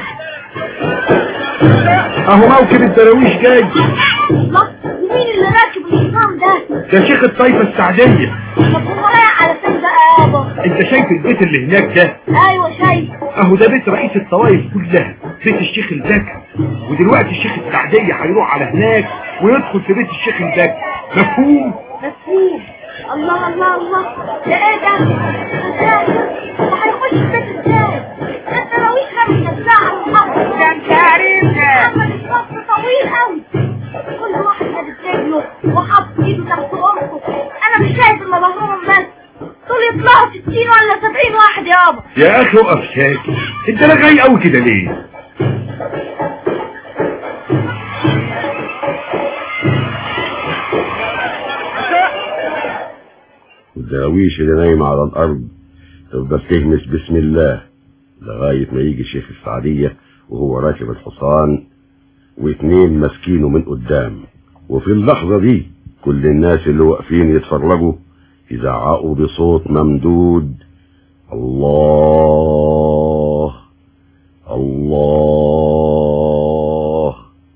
اهو موكب الدراويش جاي. الله، مين اللي راكب الحصان ده؟ ده شيخ الطائفة السعدية. طب هو رايح على فين بقى يابا؟ انت شايف البيت اللي هناك ده؟ ايوه شايف. اهو ده بيت رئيس الطوائف كلها، بيت الشيخ البكر. ودلوقتي الشيخ السعدية هيروح على هناك ويدخل في بيت الشيخ البكر. مفهوم؟ مفهوم. الله الله الله، ده ايه ده؟ ده هيخش البيت ازاي؟ ده الدراويش 5 ساعة محافظ. ده انت عارفها. عمل الصف طويل قوي، كل واحد لابس رجله وحاطط ايده تحت عنقه. انا مش شايف الا ظهرهم بس، دول يطلعوا 60 ولا 70 واحد يابا. يا اخي اقف ساكت، انت رغاي قوي كده ليه؟ الدراويش اللي نايمة على الأرض تفضل تهمس بسم الله لغاية ما يجي الشيخ السعدية وهو راكب الحصان واتنين ماسكينه من قدام. وفي اللحظة دي كل الناس اللي واقفين يتفرجوا يزعقوا بصوت ممدود: الله الله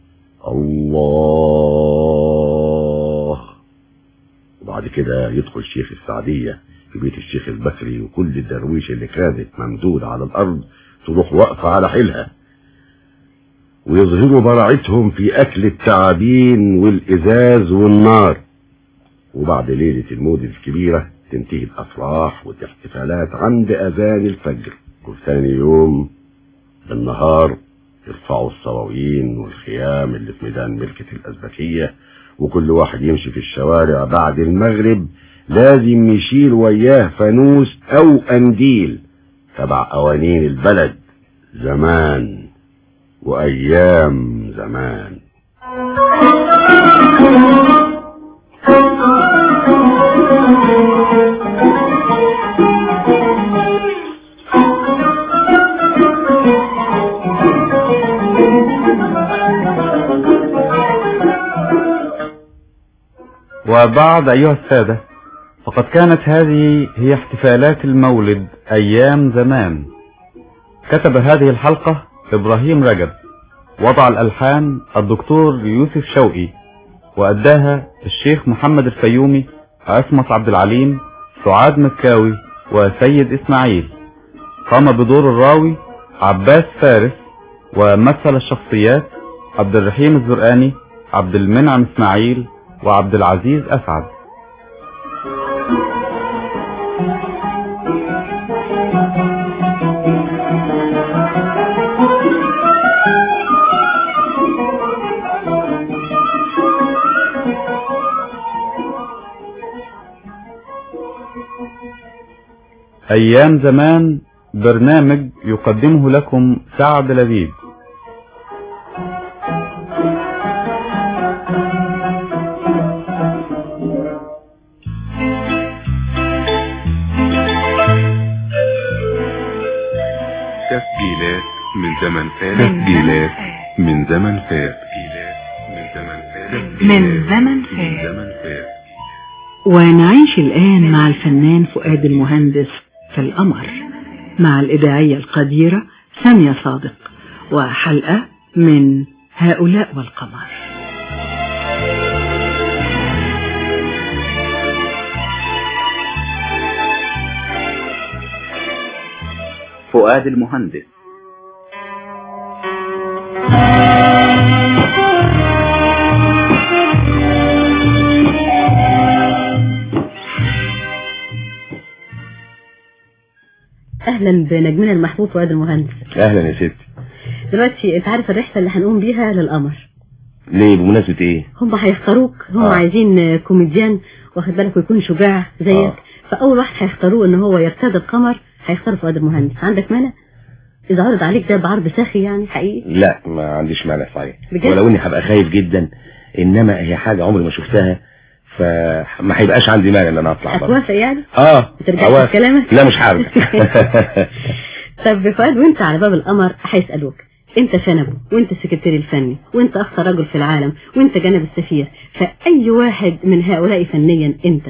الله. وبعد كده يدخل الشيخ السعدية في بيت الشيخ البكري، وكل الدرويش اللي كانت ممدودة على الأرض تروح واقفة على حيلها ويظهروا براعتهم في أكل التعابين والإزاز والنار. وبعد ليلة المولد الكبيرة تنتهي الأفراح والاحتفالات عند أذان الفجر. وثاني يوم بالنهار يرفعوا الصواوين والخيام اللي في ميدان ملكة الأزبكية، وكل واحد يمشي في الشوارع بعد المغرب لازم يشيل وياه فانوس أو قنديل تبع قوانين البلد. زمان وأيام زمان. وبعد أيها السادة، فقد كانت هذه هي احتفالات المولد أيام زمان. كتب هذه الحلقة إبراهيم رجب، وضع الألحان الدكتور يوسف شوقي، وأداها الشيخ محمد الفيومي، عصمت عبد العليم، سعاد مكاوي، وسيد إسماعيل. قام بدور الراوي عباس فارس، ومثل الشخصيات عبد الرحيم الزرقاني، عبد المنعم إسماعيل، وعبد العزيز أسعد. أيام زمان، برنامج يقدمه لكم سعد لبيب. تسجيلات من زمن فات. تسجيلات من زمن فات. من زمن فات. ونعيش الآن مع الفنان فؤاد المهندس في القمر، مع الإذاعية القديرة سامية صادق، وحلقة من هؤلاء والقمر. فؤاد المهندس. واهلا بنجمنا المحبوب فؤاد المهندس. اهلا يا ستي. دلوقتي انت عارف الرحله اللي هنقوم بيها للقمر ليه؟ بمناسبه ايه؟ هم هيختاروك، هم عايزين كوميديان واخد بالك ويكون شجاع زيك. فاول واحد هيختاروه ان هو يرتدي القمر هيختاروا فؤاد المهندس. عندك مانع اذا عرض عليك ده بعرض ساخي يعني حقيقي؟ لا ما عنديش مانع صحيح، ولو اني هبقى خايف جدا، انما هي حاجه عمري ما شفتها، فما هيبقاش عندي مانع ان انا اطلع بره. هتوافق يعني؟ ترجع في كلامك؟ لا مش هرجع. طب فؤاد وانت على باب القمر هيسالوك انت شنبه وانت السكرتير الفني وانت اخطر رجل في العالم وانت جانب السفير، فاي واحد من هؤلاء فنيا انت؟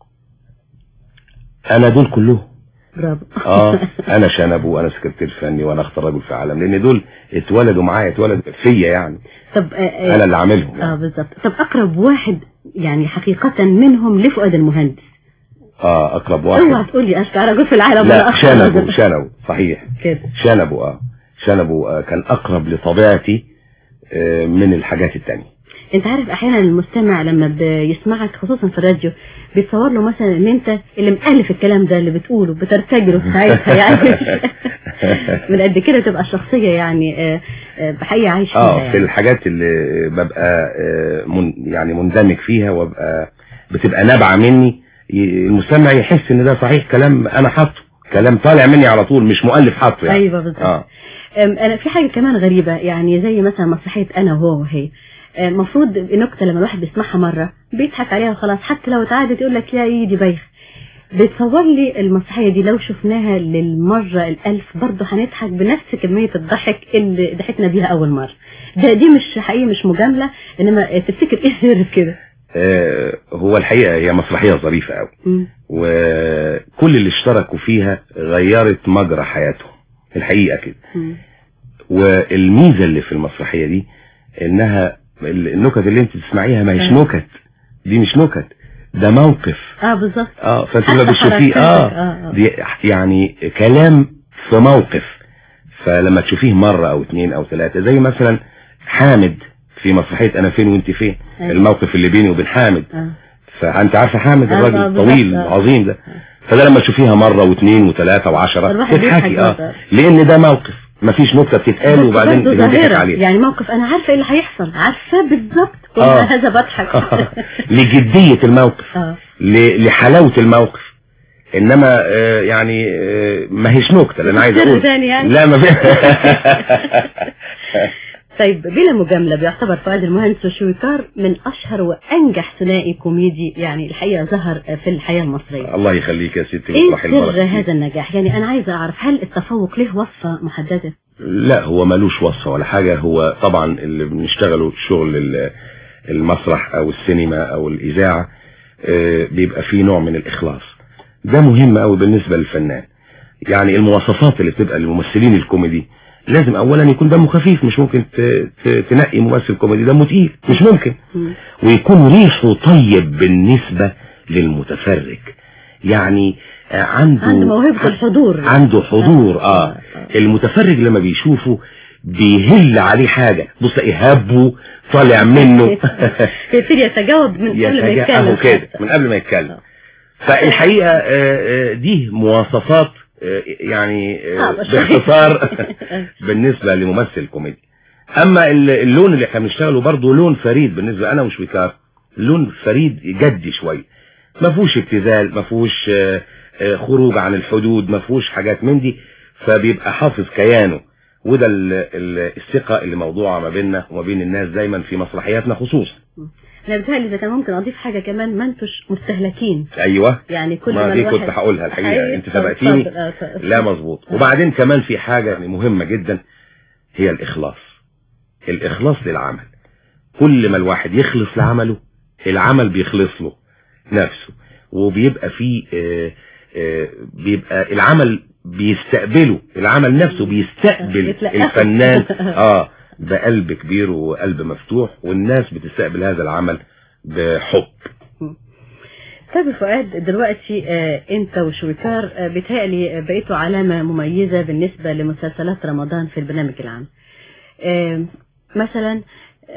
انا دول كلهم. برافو. انا شنبه وانا سكرتير فني وانا اخطر رجل في العالم، لان دول اتولدوا معايا، اتولدوا فيا يعني. طب انا اللي عاملهم يعني. بالظبط. طب اقرب واحد يعني حقيقة منهم لفؤاد المهندس؟ اقرب واحد. اوعى تقول لي اشقى رجل في العالم. لا شنبه صحيح كده. شنبه كان اقرب لطبيعتي من الحاجات التانية. انت عارف احيانا المستمع لما بيسمعك خصوصا في الراديو بيتصور له مثلا ان انت اللي مؤلف الكلام ده اللي بتقوله بترتجله ساعتها يعني. من قد كده تبقى الشخصية يعني بحقيقة عايش فيها يعني. في الحاجات اللي ببقى يعني مندمج فيها وابقى بتبقى نابعة مني، المستمع يحس ان ده صحيح كلام انا حاطه، كلام طالع مني على طول مش مؤلف حاطه يعني. ايوه بالظبط. انا في حاجة كمان غريبة يعني زي مثلا مسرحية انا وهو وهي، المفروض النكتة لما الواحد بيسمعها مرة بيضحك عليها وخلاص، حتى لو اتعادت يقول لك يا ايدي بايخ. بتصور لي المسرحية دي لو شفناها للمرة الألف برضه هنضحك بنفس كمية الضحك اللي ضحكنا بيها أول مرة. دي مش حقيقي مش مجاملة، إنما تفتكر إيه سر كده؟ هو الحقيقة هي مسرحية ظريفة قوي، وكل اللي اشتركوا فيها غيرت مجرى حياتهم الحقيقة كده. والميزة اللي في المسرحية دي إنها النكت اللي انت تسمعيها ما هيش نكت، دي مش نكت، ده موقف. بالظبط. فانت ما بتشوفيه دي يعني كلام في موقف، فلما تشوفيه مرة او اتنين او ثلاثة زي مثلا حامد في مسرحية انا فين وانت فين. الموقف اللي بيني وبين حامد، فانت عارفة حامد الراجل الطويل العظيم ده، فده لما تشوفيها مرة واثنين وثلاثة وعشرة تضحكي لان ده موقف مفيش نكتة بتتقال وبعدين بنضحك عليها. يعني موقف انا عارفة ايه اللي هيحصل، عارفة بالظبط هذا بضحك. لجدية الموقف، لحلاوة الموقف، انما يعني ما هيش نكتة اللي انا عايز اقول يعني. لا ما طيب بلا مجاملة بيعتبر فؤاد المهندس وشويكار من اشهر وانجح ثنائي كوميدي يعني الحقيقة ظهر في الحياة المصرية. الله يخليك يا ستي. ايه سر هذا النجاح؟ يعني انا عايزة اعرف هل التفوق له وصفة محددة؟ لا هو ملوش وصفة ولا حاجة، هو طبعا اللي بنشتغله شغل المسرح او السينما او الاذاعة بيبقى فيه نوع من الاخلاص، ده مهم قوي بالنسبة للفنان. يعني المواصفات اللي بتبقى للممثلين الكوميدي لازم اولا يكون دمه خفيف، مش ممكن تنقي ممثل كوميدي دمه تقيل، مش ممكن. ويكون ريحه طيب بالنسبة للمتفرج، يعني عنده موهبة الحضور، عنده حضور. المتفرج لما بيشوفه بيهل عليه حاجة، بص هبه طالع منه يبتدي يتجاوب من قبل ما يتكلم كده، من قبل ما يتكلم. فالحقيقة دي مواصفات يعني باختصار بالنسبة لممثل كوميدي. اما اللون اللي احنا بنشتغله برضه لون فريد بالنسبة انا وشويكار، لون فريد جدي شوية، ما فيهوش ابتذال، ما فيهوش خروج عن الحدود، ما فيهوش حاجات من دي، فبيبقى حافظ كيانه. وده الثقة اللي موضوعة ما بيننا وما بين الناس دايما في مسرحياتنا خصوصا. انا بتهيألي اذا كان ممكن اضيف حاجة كمان، ما انتوش مستهلكين. ايوه يعني كل ما دي كنت هقولها الحقيقة، انت سبقتيني. لا مظبوط. وبعدين كمان في حاجة مهمة جدا هي الاخلاص، الاخلاص للعمل. كل ما الواحد يخلص لعمله العمل بيخلص له نفسه، وبيبقى فيه بيبقى العمل بيستقبله، العمل نفسه بيستقبل الفنان بقلب كبير وقلب مفتوح، والناس بتستقبل هذا العمل بحب. طيب فؤاد دلوقتي انت وشويكار بيتهيألي بقيتوا علامة مميزة بالنسبة لمسلسلات رمضان في البرنامج العام. مثلا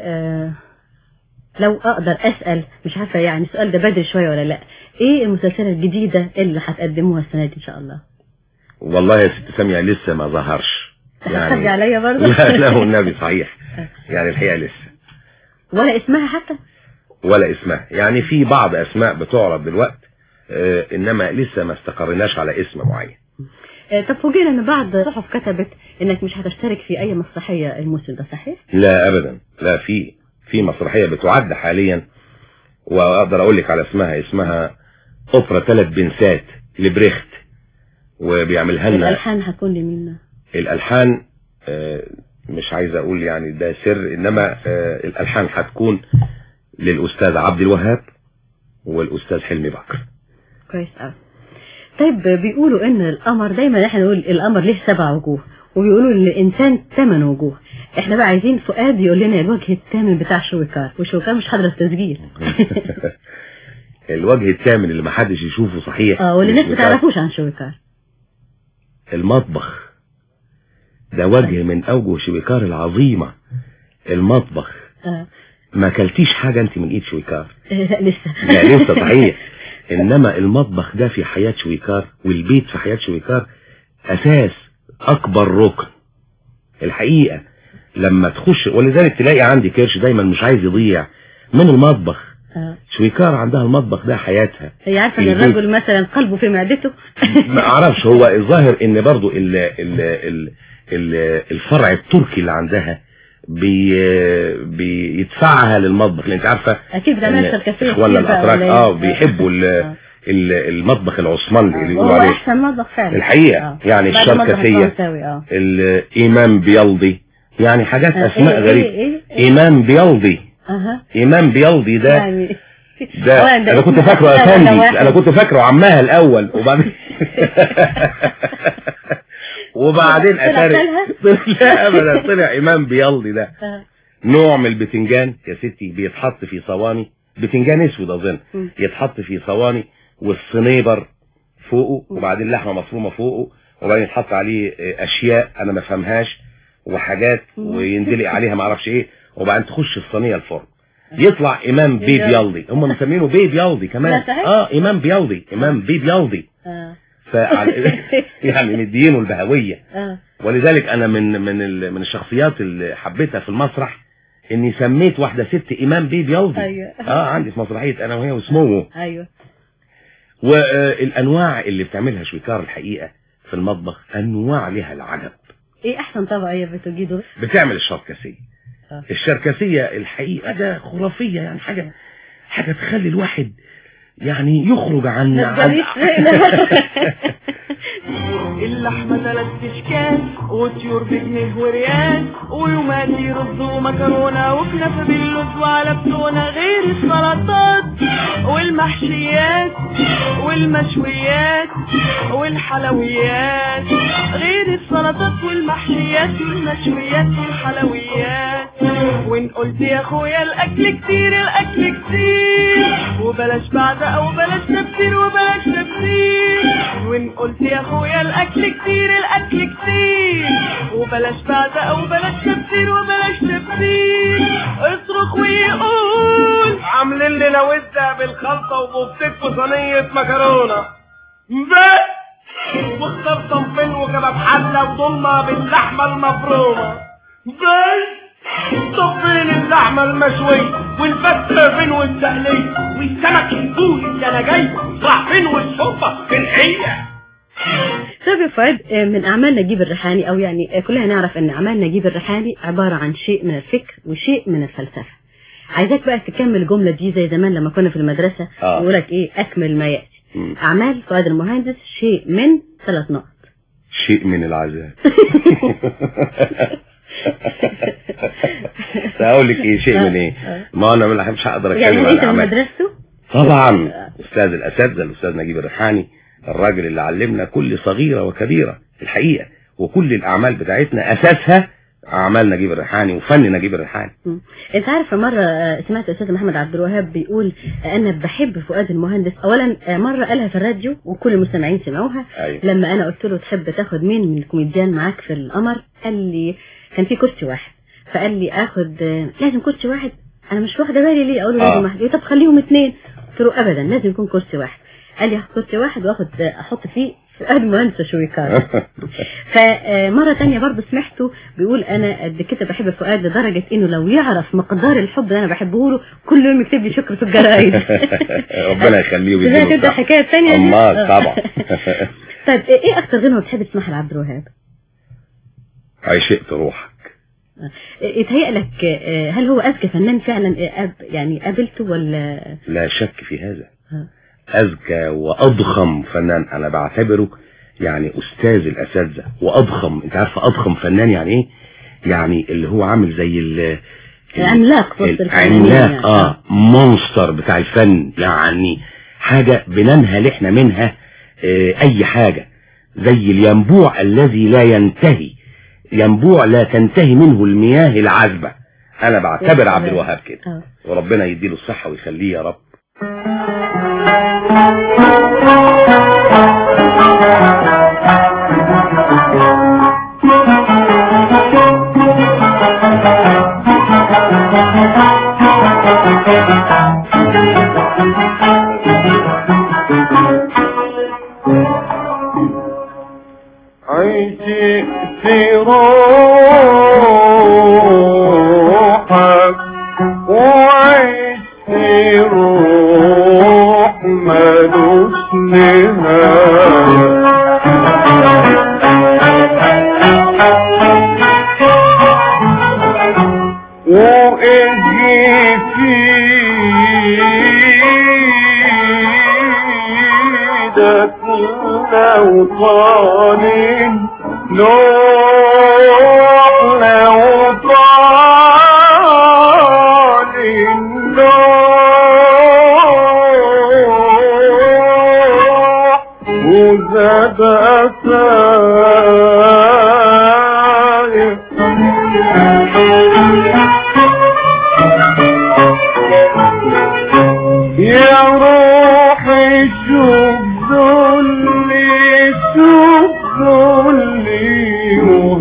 لو اقدر اسأل، مش عارفة يعني السؤال ده بدري شوية ولا لا، ايه المسلسلات الجديدة اللي هتقدموها السنة دي ان شاء الله؟ والله يا ست سامية لسه ما ظهرش يعني عليا برضه. لا والنبي صحيح يعني الحقيقة لسه ولا اسمها حتى ولا اسمها، يعني في بعض اسماء بتعرض دلوقتي انما لسه ما استقرناش على اسم معين. طب فوجئنا ان بعض الصحف كتبت انك مش هتشترك في اي مسرحية الموسم ده، صحيح؟ لا ابدا، لا في مسرحية بتعد حاليا واقدر اقول لك على اسمها اوبرا 3 بنسات لبريخت، وبيعملها لنا. الالحان هتكون لمين؟ الالحان مش عايز اقول يعني ده سر، انما الالحان هتكون للاستاذ عبد الوهاب والاستاذ حلمي بكر. كويس قوي. طيب بيقولوا ان القمر، دايما احنا نقول القمر ليه 7 وجوه، وبيقولوا ان الانسان 8 وجوه. احنا بقى عايزين فؤاد يقول لنا الوجه الثامن بتاع شويكار، وشويكار مش حاضر التسجيل. الوجه الثامن اللي محدش يشوفه صحيح، واللي الناس ما تعرفوش عن شويكار. المطبخ ده وجه من اوجه شويكار العظيمة. المطبخ ما كلتيش حاجة انت من ايد شويكار؟ لا لسه. لا لسه صحيح. انما المطبخ ده في حياة شويكار، والبيت في حياة شويكار اساس، اكبر ركن الحقيقة. لما تخش، ولذلك تلاقي عندي كرش دايما مش عايز يضيع من المطبخ. شويكار عندها المطبخ ده حياتها. هي عارفة ان الرجل مثلا قلبه في معدته. ما اعرفش، هو الظاهر ان برضو الفرع التركي اللي عندها بيدفعها للمطبخ، لان انت عارفة اكيد ده ناس الكثير اخواننا الاتراك بيحبوا المطبخ العثماني اللي بيقولوا عليه احسن مطبخ فعلا الحقيقة. يعني الشركسية، الامام بيلضي، يعني حاجات اسماء غريبة. امام بيلضي، امام بيلضي ده يعني ده انا كنت فاكره افندي، انا كنت فاكره عمها الاول، وبعدين اتاري لا ابدا طلع امام بيلضي ده نوع من البتنجان يا ستي، بيتحط في صواني، بتنجان اسود اظن، يتحط في صواني والصنيبر فوقه، وبعدين لحمه مفرومه فوقه، وبعدين يتحط عليه اشياء انا ما فهمهاش وحاجات، ويندلق عليها ما اعرفش ايه، وبعدين تخش الصينيه الفرن يطلع امام بيب يلضي. هم مسمينه بيب يلضي كمان. امام بيلضي، امام بيب يلضي. يعني مدينه البهويه. ولذلك انا من الشخصيات اللي حبيتها في المسرح اني سميت واحده ست امام بيب يلضي. أيوة. عندي في مسرحيه انا وهي وسموه. ايوه. والانواع اللي بتعملها شويكار الحقيقه في المطبخ انواع لها العجب. ايه احسن طبق هي بتجيده؟ بتعمل الشركسيه. الشركسيه الحقيقه ده خرافيه، يعني حاجه تخلي الواحد يعني يخرج عن اللحمة 3 اشكال، وطيور بجنيه وريال، ويوماتي رز ومكرونة وكنافة باللوز وعلى بتونة، غير السلطات والمحشيات والمشويات والحلويات، غير السلطات والمحشيات والمشويات والحلويات. وان قلت يا اخويا الاكل كتير، الاكل كتير، وبلاش بعد او بلاش تفسير وبلاش تفسير. وان قلت يا اخويا الاكل كتير، الاكل كتير، وبلاش بعد او بلاش تفسير وبلاش تفسير. اصرخ ويقول عاملين لنا وزة بالخلطة وبوفتيك وصينية مكرونة بس، واختار صنفين وكباب حلة وضمة باللحمة المفرومة بس. طب فين اللحمة المشوية والفتة فين والتقلية والسمك البوري اللي انا جاي راح فين والشوربة فين هي؟ طيب يا فؤاد، من اعمال نجيب الريحاني، او يعني كلنا نعرف ان اعمال نجيب الريحاني عبارة عن شيء من الفكر وشيء من الفلسفة. عايزاك بقى تكمل الجملة دي زي زمان لما كنا في المدرسة يقولك ايه، اكمل ما يأتي. اعمال فؤاد المهندس شيء من 3 نقط. شيء من العذاب. اقول لك ايه شيء من ايه؟ ما انا مش هقدر اتكلم يعني عن انت من مدرسته؟ طبعا استاذ الاساتذه الاستاذ نجيب الريحاني، الراجل اللي علمنا كل صغيره وكبيره الحقيقه، وكل الاعمال بتاعتنا اساسها اعمال نجيب الريحاني وفن نجيب الريحاني. انت عارف مرة سمعت الاستاذ محمد عبد الوهاب بيقول انا بحب فؤاد المهندس. اولا مرة قالها في الراديو وكل المستمعين سمعوها. أيوة. لما انا قلت له تحب تاخد مين من الكوميديان معاك في القمر، قال لي كان في كرسي واحد، فقال لي اخد لازم كرسي واحد. انا مش واخده بالي ليه، اقول له لازم واحد. طب خليهم 2. قلت له ابدا لازم يكون كرسي واحد. قال لي هاخد كرسي واحد واخد احط فيه فؤاد مهندس شويكار. فمرة تانية برضه سمعته بيقول انا قد كده بحب فؤاد لدرجة انه لو يعرف مقدار الحب اللي انا بحبه له كل يوم يكتب لي شكر في الجرايد. ربنا يخليه ويديله كده حكاية تانية. الله طبعا. طيب ايه اكتر غنوة بتحب تسمعها لعبد الوهاب؟ عشقت روحك. يتهيأ لك هل هو اذكى فنان فعلا يعني قابلته ولا؟ لا شك في هذا. اذكى واضخم فنان، انا بعتبره يعني استاذ الاساتذه واضخم. انت عارفه اضخم فنان يعني ايه؟ يعني اللي هو عامل زي العملاق، العملاق مونستر بتاع الفن، يعني حاجه بننهل احنا منها اي حاجه، زي الينبوع الذي لا ينتهي، ينبوع لا تنتهي منه المياه العذبه. انا بعتبر عبد الوهاب كده، وربنا يديله الصحه ويخليه يا رب. عشقت روحك وعشت روح ملوش نهاية، وإجي في ايدك لو طالب نوح، لو طالب نوح وزاد أسايا. يا روحي شوف ذلي، شوف ذلي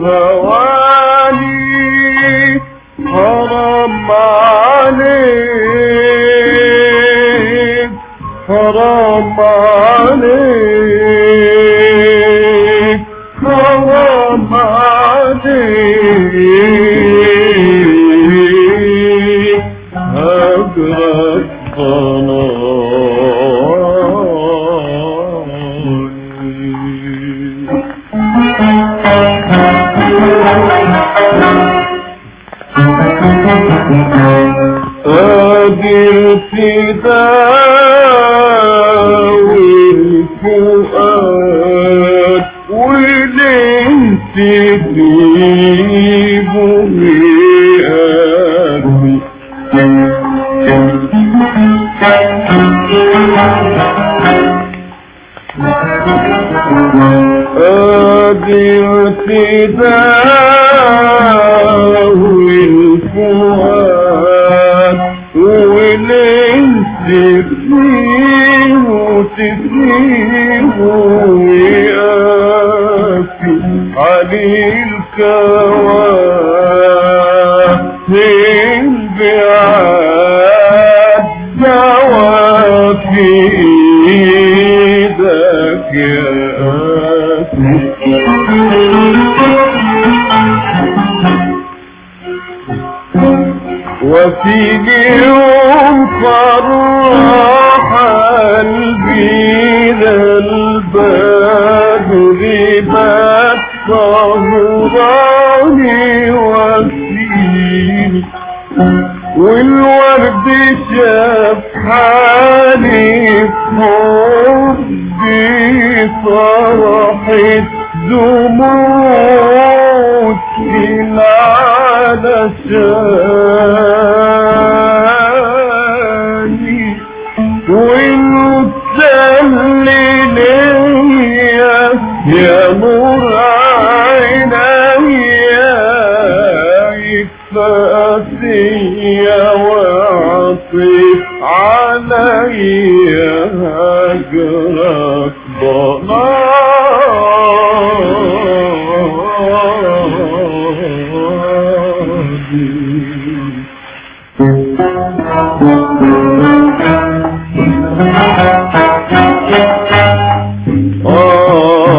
وهواني، حرام عليك، حرام عليك، حرام عليك، هجرك قادر تداوي الفؤاد ولين تجيبه مئاتي، قادر تداوي الفؤاد ولين تفيه وتفيه ويأتي علي الكواهي البعاد دوا في ايدك يا آسي. وفي يوم فرح قلبي للبدر بات سهراني وفيني، والورد شاف حالي بحبي فرحت دموعي على شاني، وانت اللي ليا يا نور عينيا، يكفيا وعطف عليا هجرك ضنادي.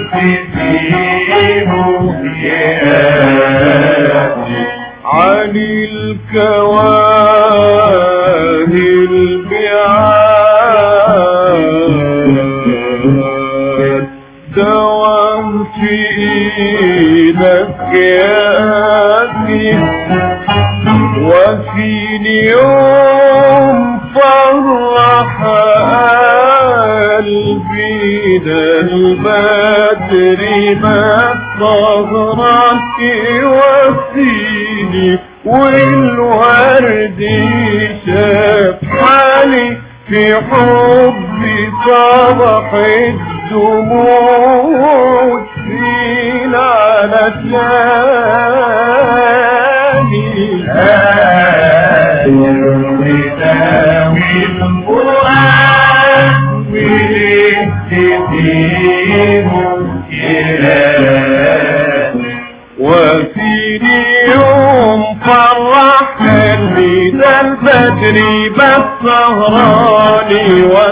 عن الكواهل البعاد دوام في ايدك يا أخي وفي اليوم فرح قلبي ده البدر ما صغرك يوفيني والورد شاف حالي في حبي صبح الدموع سين على ثاني وتاوي القرآن وفي يوم فرحني ذا البدر بس سهراني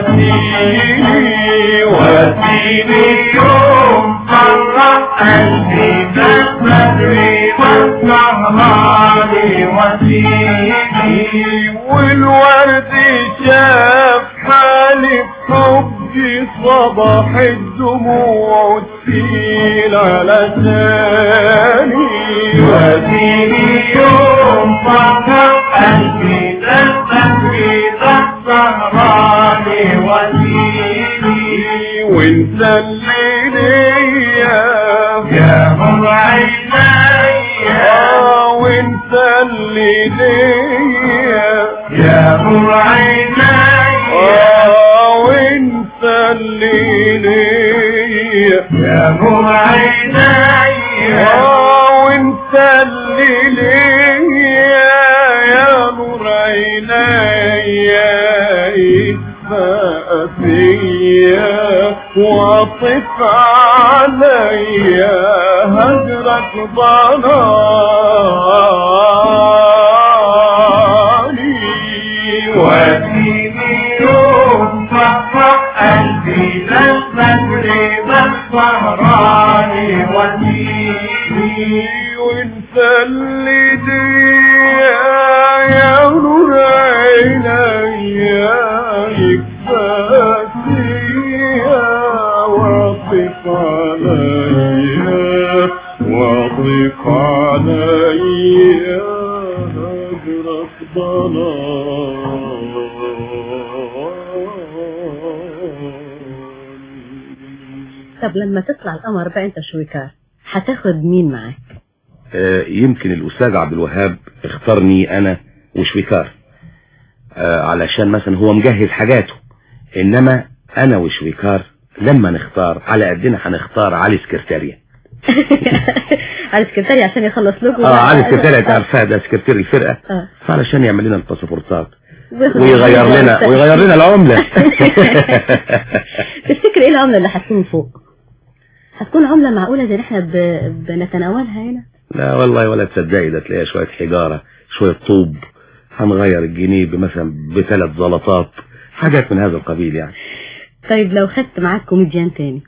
وفي يوم فرحني ذا البدر بس سهراني والورد شاف حالي بحبي صباح الدموع تسيل على ثاني وفي يوم فرح قلبي ذا البدر سهراني وانت اللي ليا يا نور عينيا وانت اللي ليا يا نور عينيا وانت اللي ليا يا نور عينيا وانت اللي ليا يا نور عينيا اتبقى فيا وعطف عليا هجرك ضناني وفي يوم فرح قلبي ذا البدر بس سهراني وانت اللي ليا يا نور عينيا يكفاك فيا واطف عليا هجرك طب لما تطلع القمر بقى انت شويكار هتاخد مين معاك؟ يمكن الأستاذ عبد الوهاب اختارني أنا وشويكار علشان مثلا هو مجهز حاجاته، إنما أنا وشويكار لما نختار على قدنا هنختار علي سكرتاريا. علي سكرتاريا عشان يخلص لكم. علي سكرتاريا انت عارفاه ده سكرتير الفرقة، فعلشان يعمل لنا الباسبورتات ويغير لنا العملة. تفتكر ايه العملة اللي هتكون فوق؟ هتكون عملة معقولة زي اللي احنا بنتناولها هنا؟ لا والله ولا تصدقي، ده تلاقيها شوية حجارة شوية طوب، هنغير الجنيه مثلا ب3 زلطات، حاجات من هذا القبيل يعني. طيب لو خدت معاك كوميديان تاني؟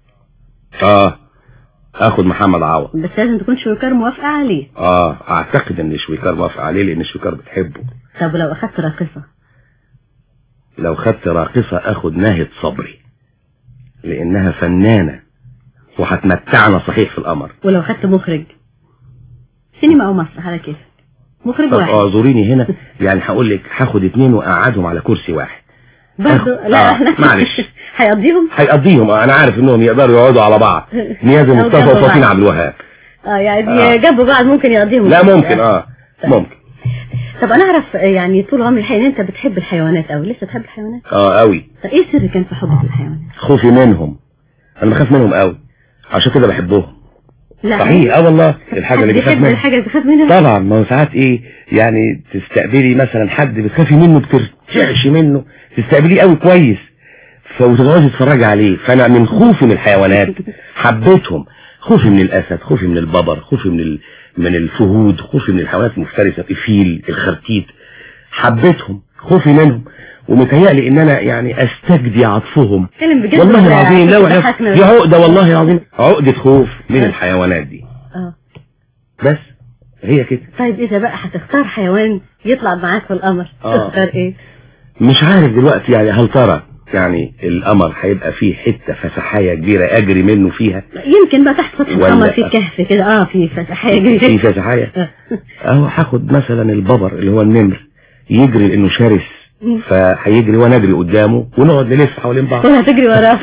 اخد محمد عوض، بس لازم تكون شويكار موافقة عليه. اعتقد ان شويكار موافقة عليه لان شويكار بتحبه. طب لو اخدت راقصة؟ لو خدت راقصة اخد ناهد صبري لانها فنانة وهتمتعنا صحيح في القمر. ولو خدت مخرج سينما او مسرح على كيفك، مخرج واحد. اعذريني هنا يعني هقول لك هاخد 2 واقعدهم على كرسي واحد برضه. لا احنا معلش هيقضيهم. انا عارف انهم يقدروا يقعدوا على بعض، نيازي مصطفى وفاطين عبد الوهاب. يعني جنب بعض ممكن يقضيهم. لا ممكن ممكن. طب انا اعرف يعني طول عمري الحقيقة انت بتحب الحيوانات قوي، لسه تحب الحيوانات؟ قوي. طب ايه السر كان في حبك للحيوانات؟ خوفي منهم، انا بخاف منهم قوي عشان كده بحبهم. لا صحيح والله الحاجة اللي بخاف منها. الحاجة اللي بخاف منها طبعا، ما هو ساعات ايه يعني تستقبلي مثلا حد بتخافي منه بترتعشي منه، تستقبليه قوي كويس وتقعدي تتفرجي عليه. فانا من خوفي من الحيوانات حبيتهم، خوفي من الاسد، خوفي من الببر، خوفي من الفهود، خوفي من الحيوانات المفترسة، الفيل، الخرتيت، حبيتهم خوفي منهم. ومتهيألي ان انا يعني استجدي عطفهم. كلم بجد والله العظيم لو ضحكنا. دي عقدة والله العظيم، عقدة خوف من الحيوانات دي. بس هي كده. طيب اذا بقى هتختار حيوان يطلع معاك في القمر تختار ايه؟ مش عارف دلوقتي يعني، هل ترى يعني القمر هيبقى فيه حتة فسحاية كبيرة اجري منه فيها؟ يمكن بقى تحت سطح القمر في كهف كده في فسحاية في فسحاية. اهو هاخد مثلا الببر اللي هو النمر، يجري لانه شرس فهيجري وانا اجري قدامه ونقعد نلف حوالين بعض. وهتجري وراه.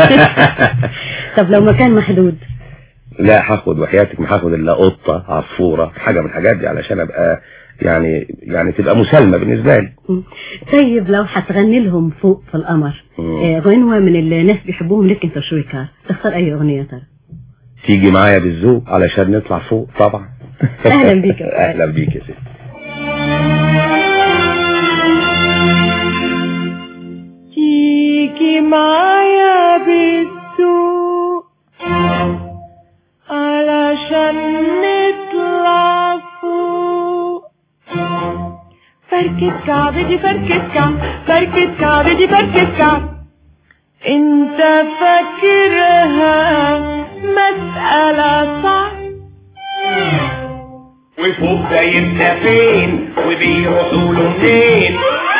طب لو مكان محدود؟ لا هاخد وحياتك ما هاخد الا قطة عصفورة حاجة من الحاجات دي علشان ابقى يعني تبقى مسالمة بالنسبة لي. طيب لو هتغني لهم فوق في القمر غنوة من الناس بيحبوهم لك انت شويكار، تختار اي اغنية ترى؟ تيجي معايا بالذوق علشان نطلع فوق طبعا. اهلا بيك. اهلا بيك يا ستي. تيجي معايا بالسوق علشان نطلع فوق، فركة كعب دي فركة كعب، فركة كعب دي فركة كعب، انت فاكرها مسألة صعب؟ وفوق ده يبقى فين وبيروحوا له منين؟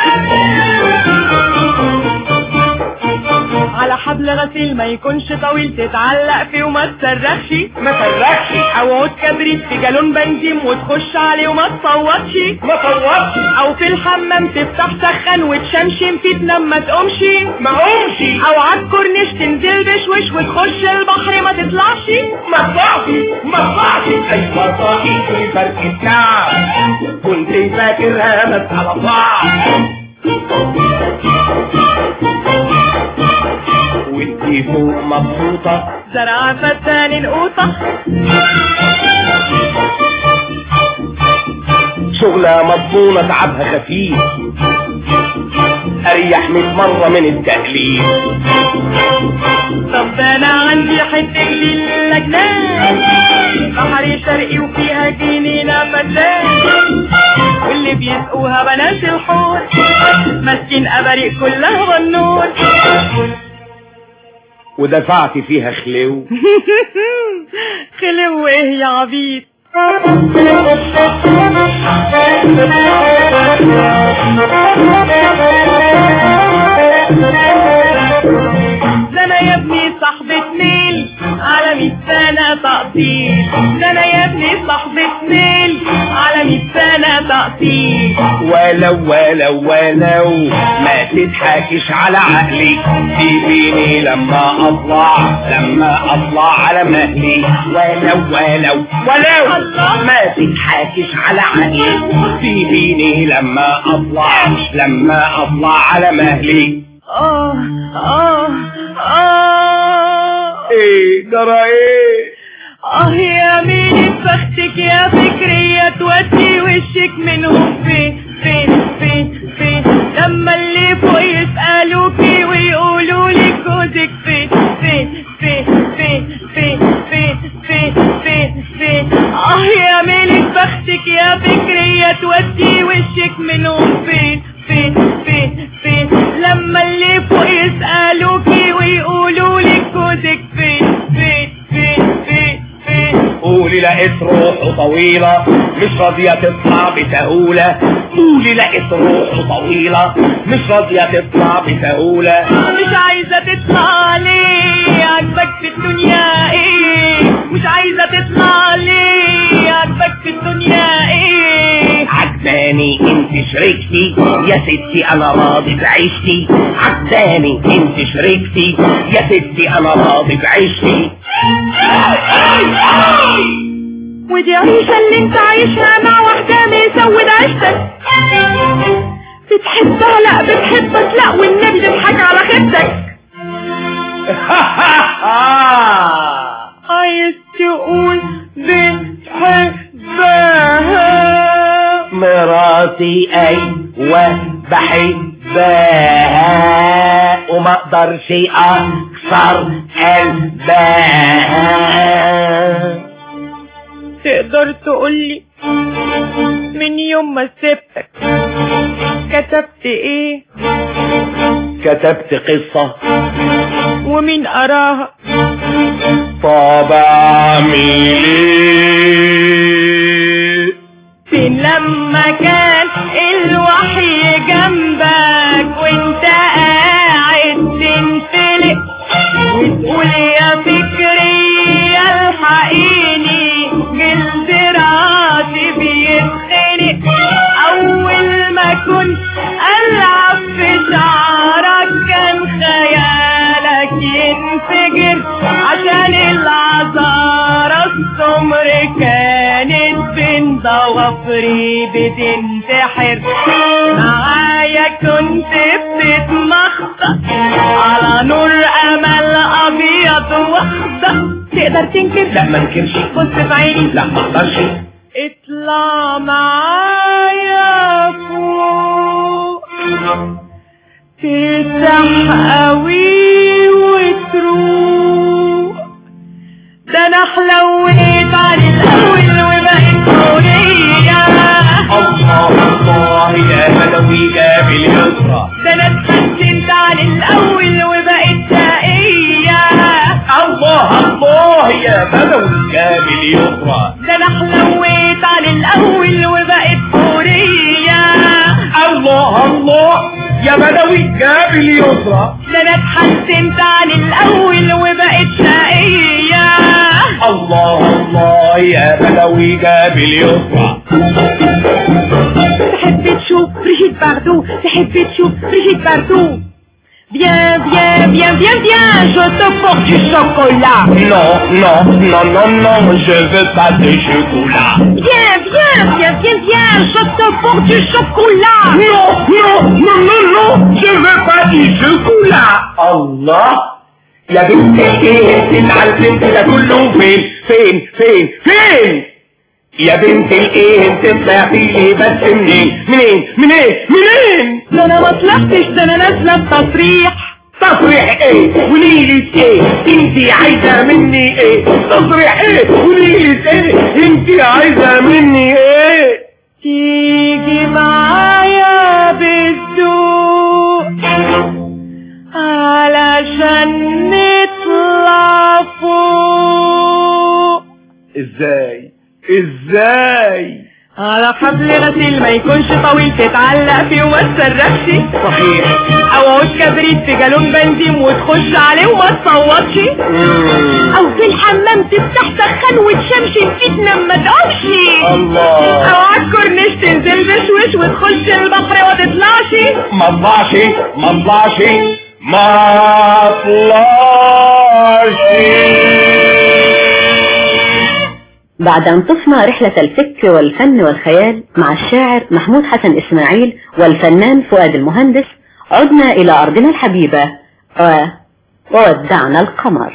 على حبل غسيل ما يكونش طويل تتعلق فيه وما تصرخش، ما تصرخش، او عود كبريت في جالون بنزين وتخش عليه وما تصوتش، ما تصوتش، او في الحمام تفتح سخن وتشمشم فيه تنام ما تقومش، ما قومش، او عالكورنيش تنزل بشوش وتخش البحر ما تطلعش، ما تطلعش، ما تطلعش، ايوه صحيح في فرق كعب، كنت فاكرها مسألة صعب، وانتي فوق مبسوطة زرع فتان القوطة، شغلة مضمونة تعبها خفيف، اريح 100 مرة من التقليد. طب انا عندي حتة للجنان بحري شرقي وفيها جنينة فتان، واللي بيسقوها بنات الحور ماسكين اباريق كلها بنون، ودفعت فيها خلو. خلو ايه يا عبيد؟ ده انا يا ابني صاحبة ميل على 100 سنة تقطيع، ده انا يا ابني صاحبة ميل على 100 سنة تقطيع، ولو ما تضحكش على عقلي، سيبيني لما اطلع على مهلي، ولو ما تضحكش على عقلي، سيبيني لما اطلع على مهلي. ايه جرى ايه؟ يا مين بختك يا فكرية تودي وشك منهم فين فين فين فين، لما اللي فوق يسألوكي ويقولوا لك جوزك فين فين فين فين فين فين فين فين فين. يا مين بختك يا فكرية تودي وشك منهم فين فين فين فين، لما اللي فوق يسألوكي ويقولوا لك جوزك فين فين فين فين فين. قولي لقيت روحه طويلة مش راضية تطلع بسهولة، قولي لقيت روحه طويلة مش راضية تطلع بسهولة، مش عايزة تطلع ليه عجبك في الدنيا ايه، مش عايزة تطلع ليه عجبك في الدنيا ايه، عجباني انت شريكتي يا ستي انا راضي بعيشتي، عجباني انت شريكتي يا ستي انا راضي بعيشتي. ودي عيشة اللي انت عايشها مع واحدة مزود عيشتك، بتحبها لا بتحبك لا والنبي تضحك على خدك. عايز تقول بتحبها مراتي ايوه بحبها وما اقدرش اكسر قلبها. تقدر تقولي من يوم ما سبتك كتبت ايه؟ كتبت قصة. ومين قراها؟ طب اعمل ايه؟ فين لما كان الوحي جنبك وانت قاعد تنفلق وتقول يا فكري الحقيني جلد راسي بيتخنق. اول ما كنت العب في شعرك كان خيالك ينفجر عشان العذارى السمر كانت بين ضوافري بتنتحر. معايا كنت بتتمخطط على نور امل ابيض واخضر. تقدر تنكر؟ لا ما انكرش. بص في عيني؟ لا ما اقدرش. اطلع معايا فوق تفتح قوي وتروح. ده انا حلويت عن الاول وبقيت سورية. الله الله يا بدوي جاب اليسرى. ده انا اتحسنت عن الاول وبقيت شقية. الله الله يا بدوي جاب اليسرى. ده انا حلويت عن الاول وبقيت سورية. الله الله يا بدوي جاب اليسرى. ده انا اتحسنت عن الاول وبقيت شقية. الله الله يا بدوي جاب اليسرى. تحب تشوف بريجيت باردو؟ تحب تشوف بريجيت باردو؟ Viens, viens, viens, viens, viens, je te porte du chocolat. Non, non, non, non, non, je veux pas de chocolat. Viens, viens, viens, viens, viens, je te porte du chocolat. Non, non, non, non, non, je veux pas du chocolat. Allah, يا بنت ايه تتعلم كده كله فين فين فين فين؟ يا بنت الايه انت طلعتي لي بس منين منين منين منين؟ ده انا ما طلعتش، ده انا نازله بتصريح. تصريح ايه ونيلة ايه؟ انت عايزه مني ايه؟ تصريح ايه ونيلة ايه؟ انت عايزه مني ايه؟ تيجي معايا بالذوق علشان نطلع فوق. ازاي ازاي؟ على حبل غسيل ما يكونش طويل تتعلق فيه وما تصرخش. صحيح. او عود كبريت في جالون بنزين وتخش عليه وما تصوتش. او في الحمام تفتح سخان وتشمشم فيه تنام ما تقومش. الله. او على الكورنيش تنزل بشوش وتخش البحر وما تطلعش. ما اطلعش ما اطلعش ما اطلعش. بعد أن طفنا رحلة الفكر والفن والخيال مع الشاعر محمود حسن إسماعيل والفنان فؤاد المهندس، عدنا إلى أرضنا الحبيبة وودعنا القمر.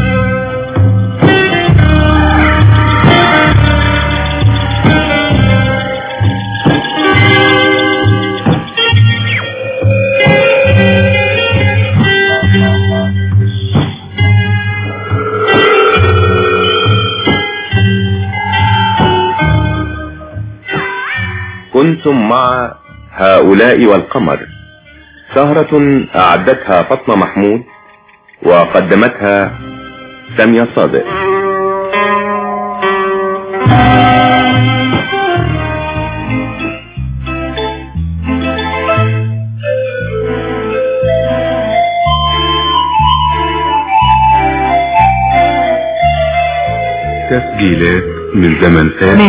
كنتم مع هؤلاء والقمر، سهرة أعدتها فاطمة محمود وقدمتها سامية صادق. تسجيلات من زمن فات.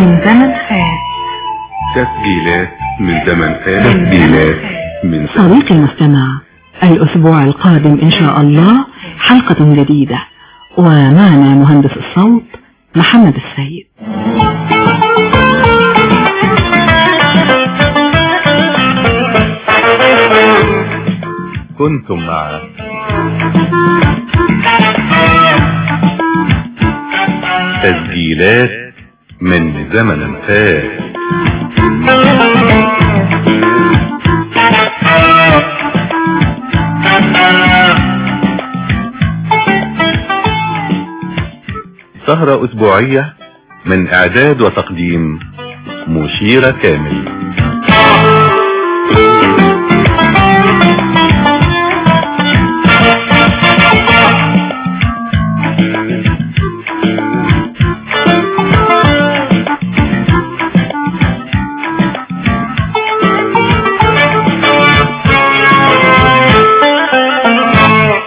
تسجيلات من زمن فات. تسجيلات من صديقي المستمع، الأسبوع القادم إن شاء الله حلقة جديدة، ومعنا مهندس الصوت محمد السيد. كنتم مع تسجيلات من زمن فات. سهرة أسبوعية من إعداد وتقديم مشيرة كامل.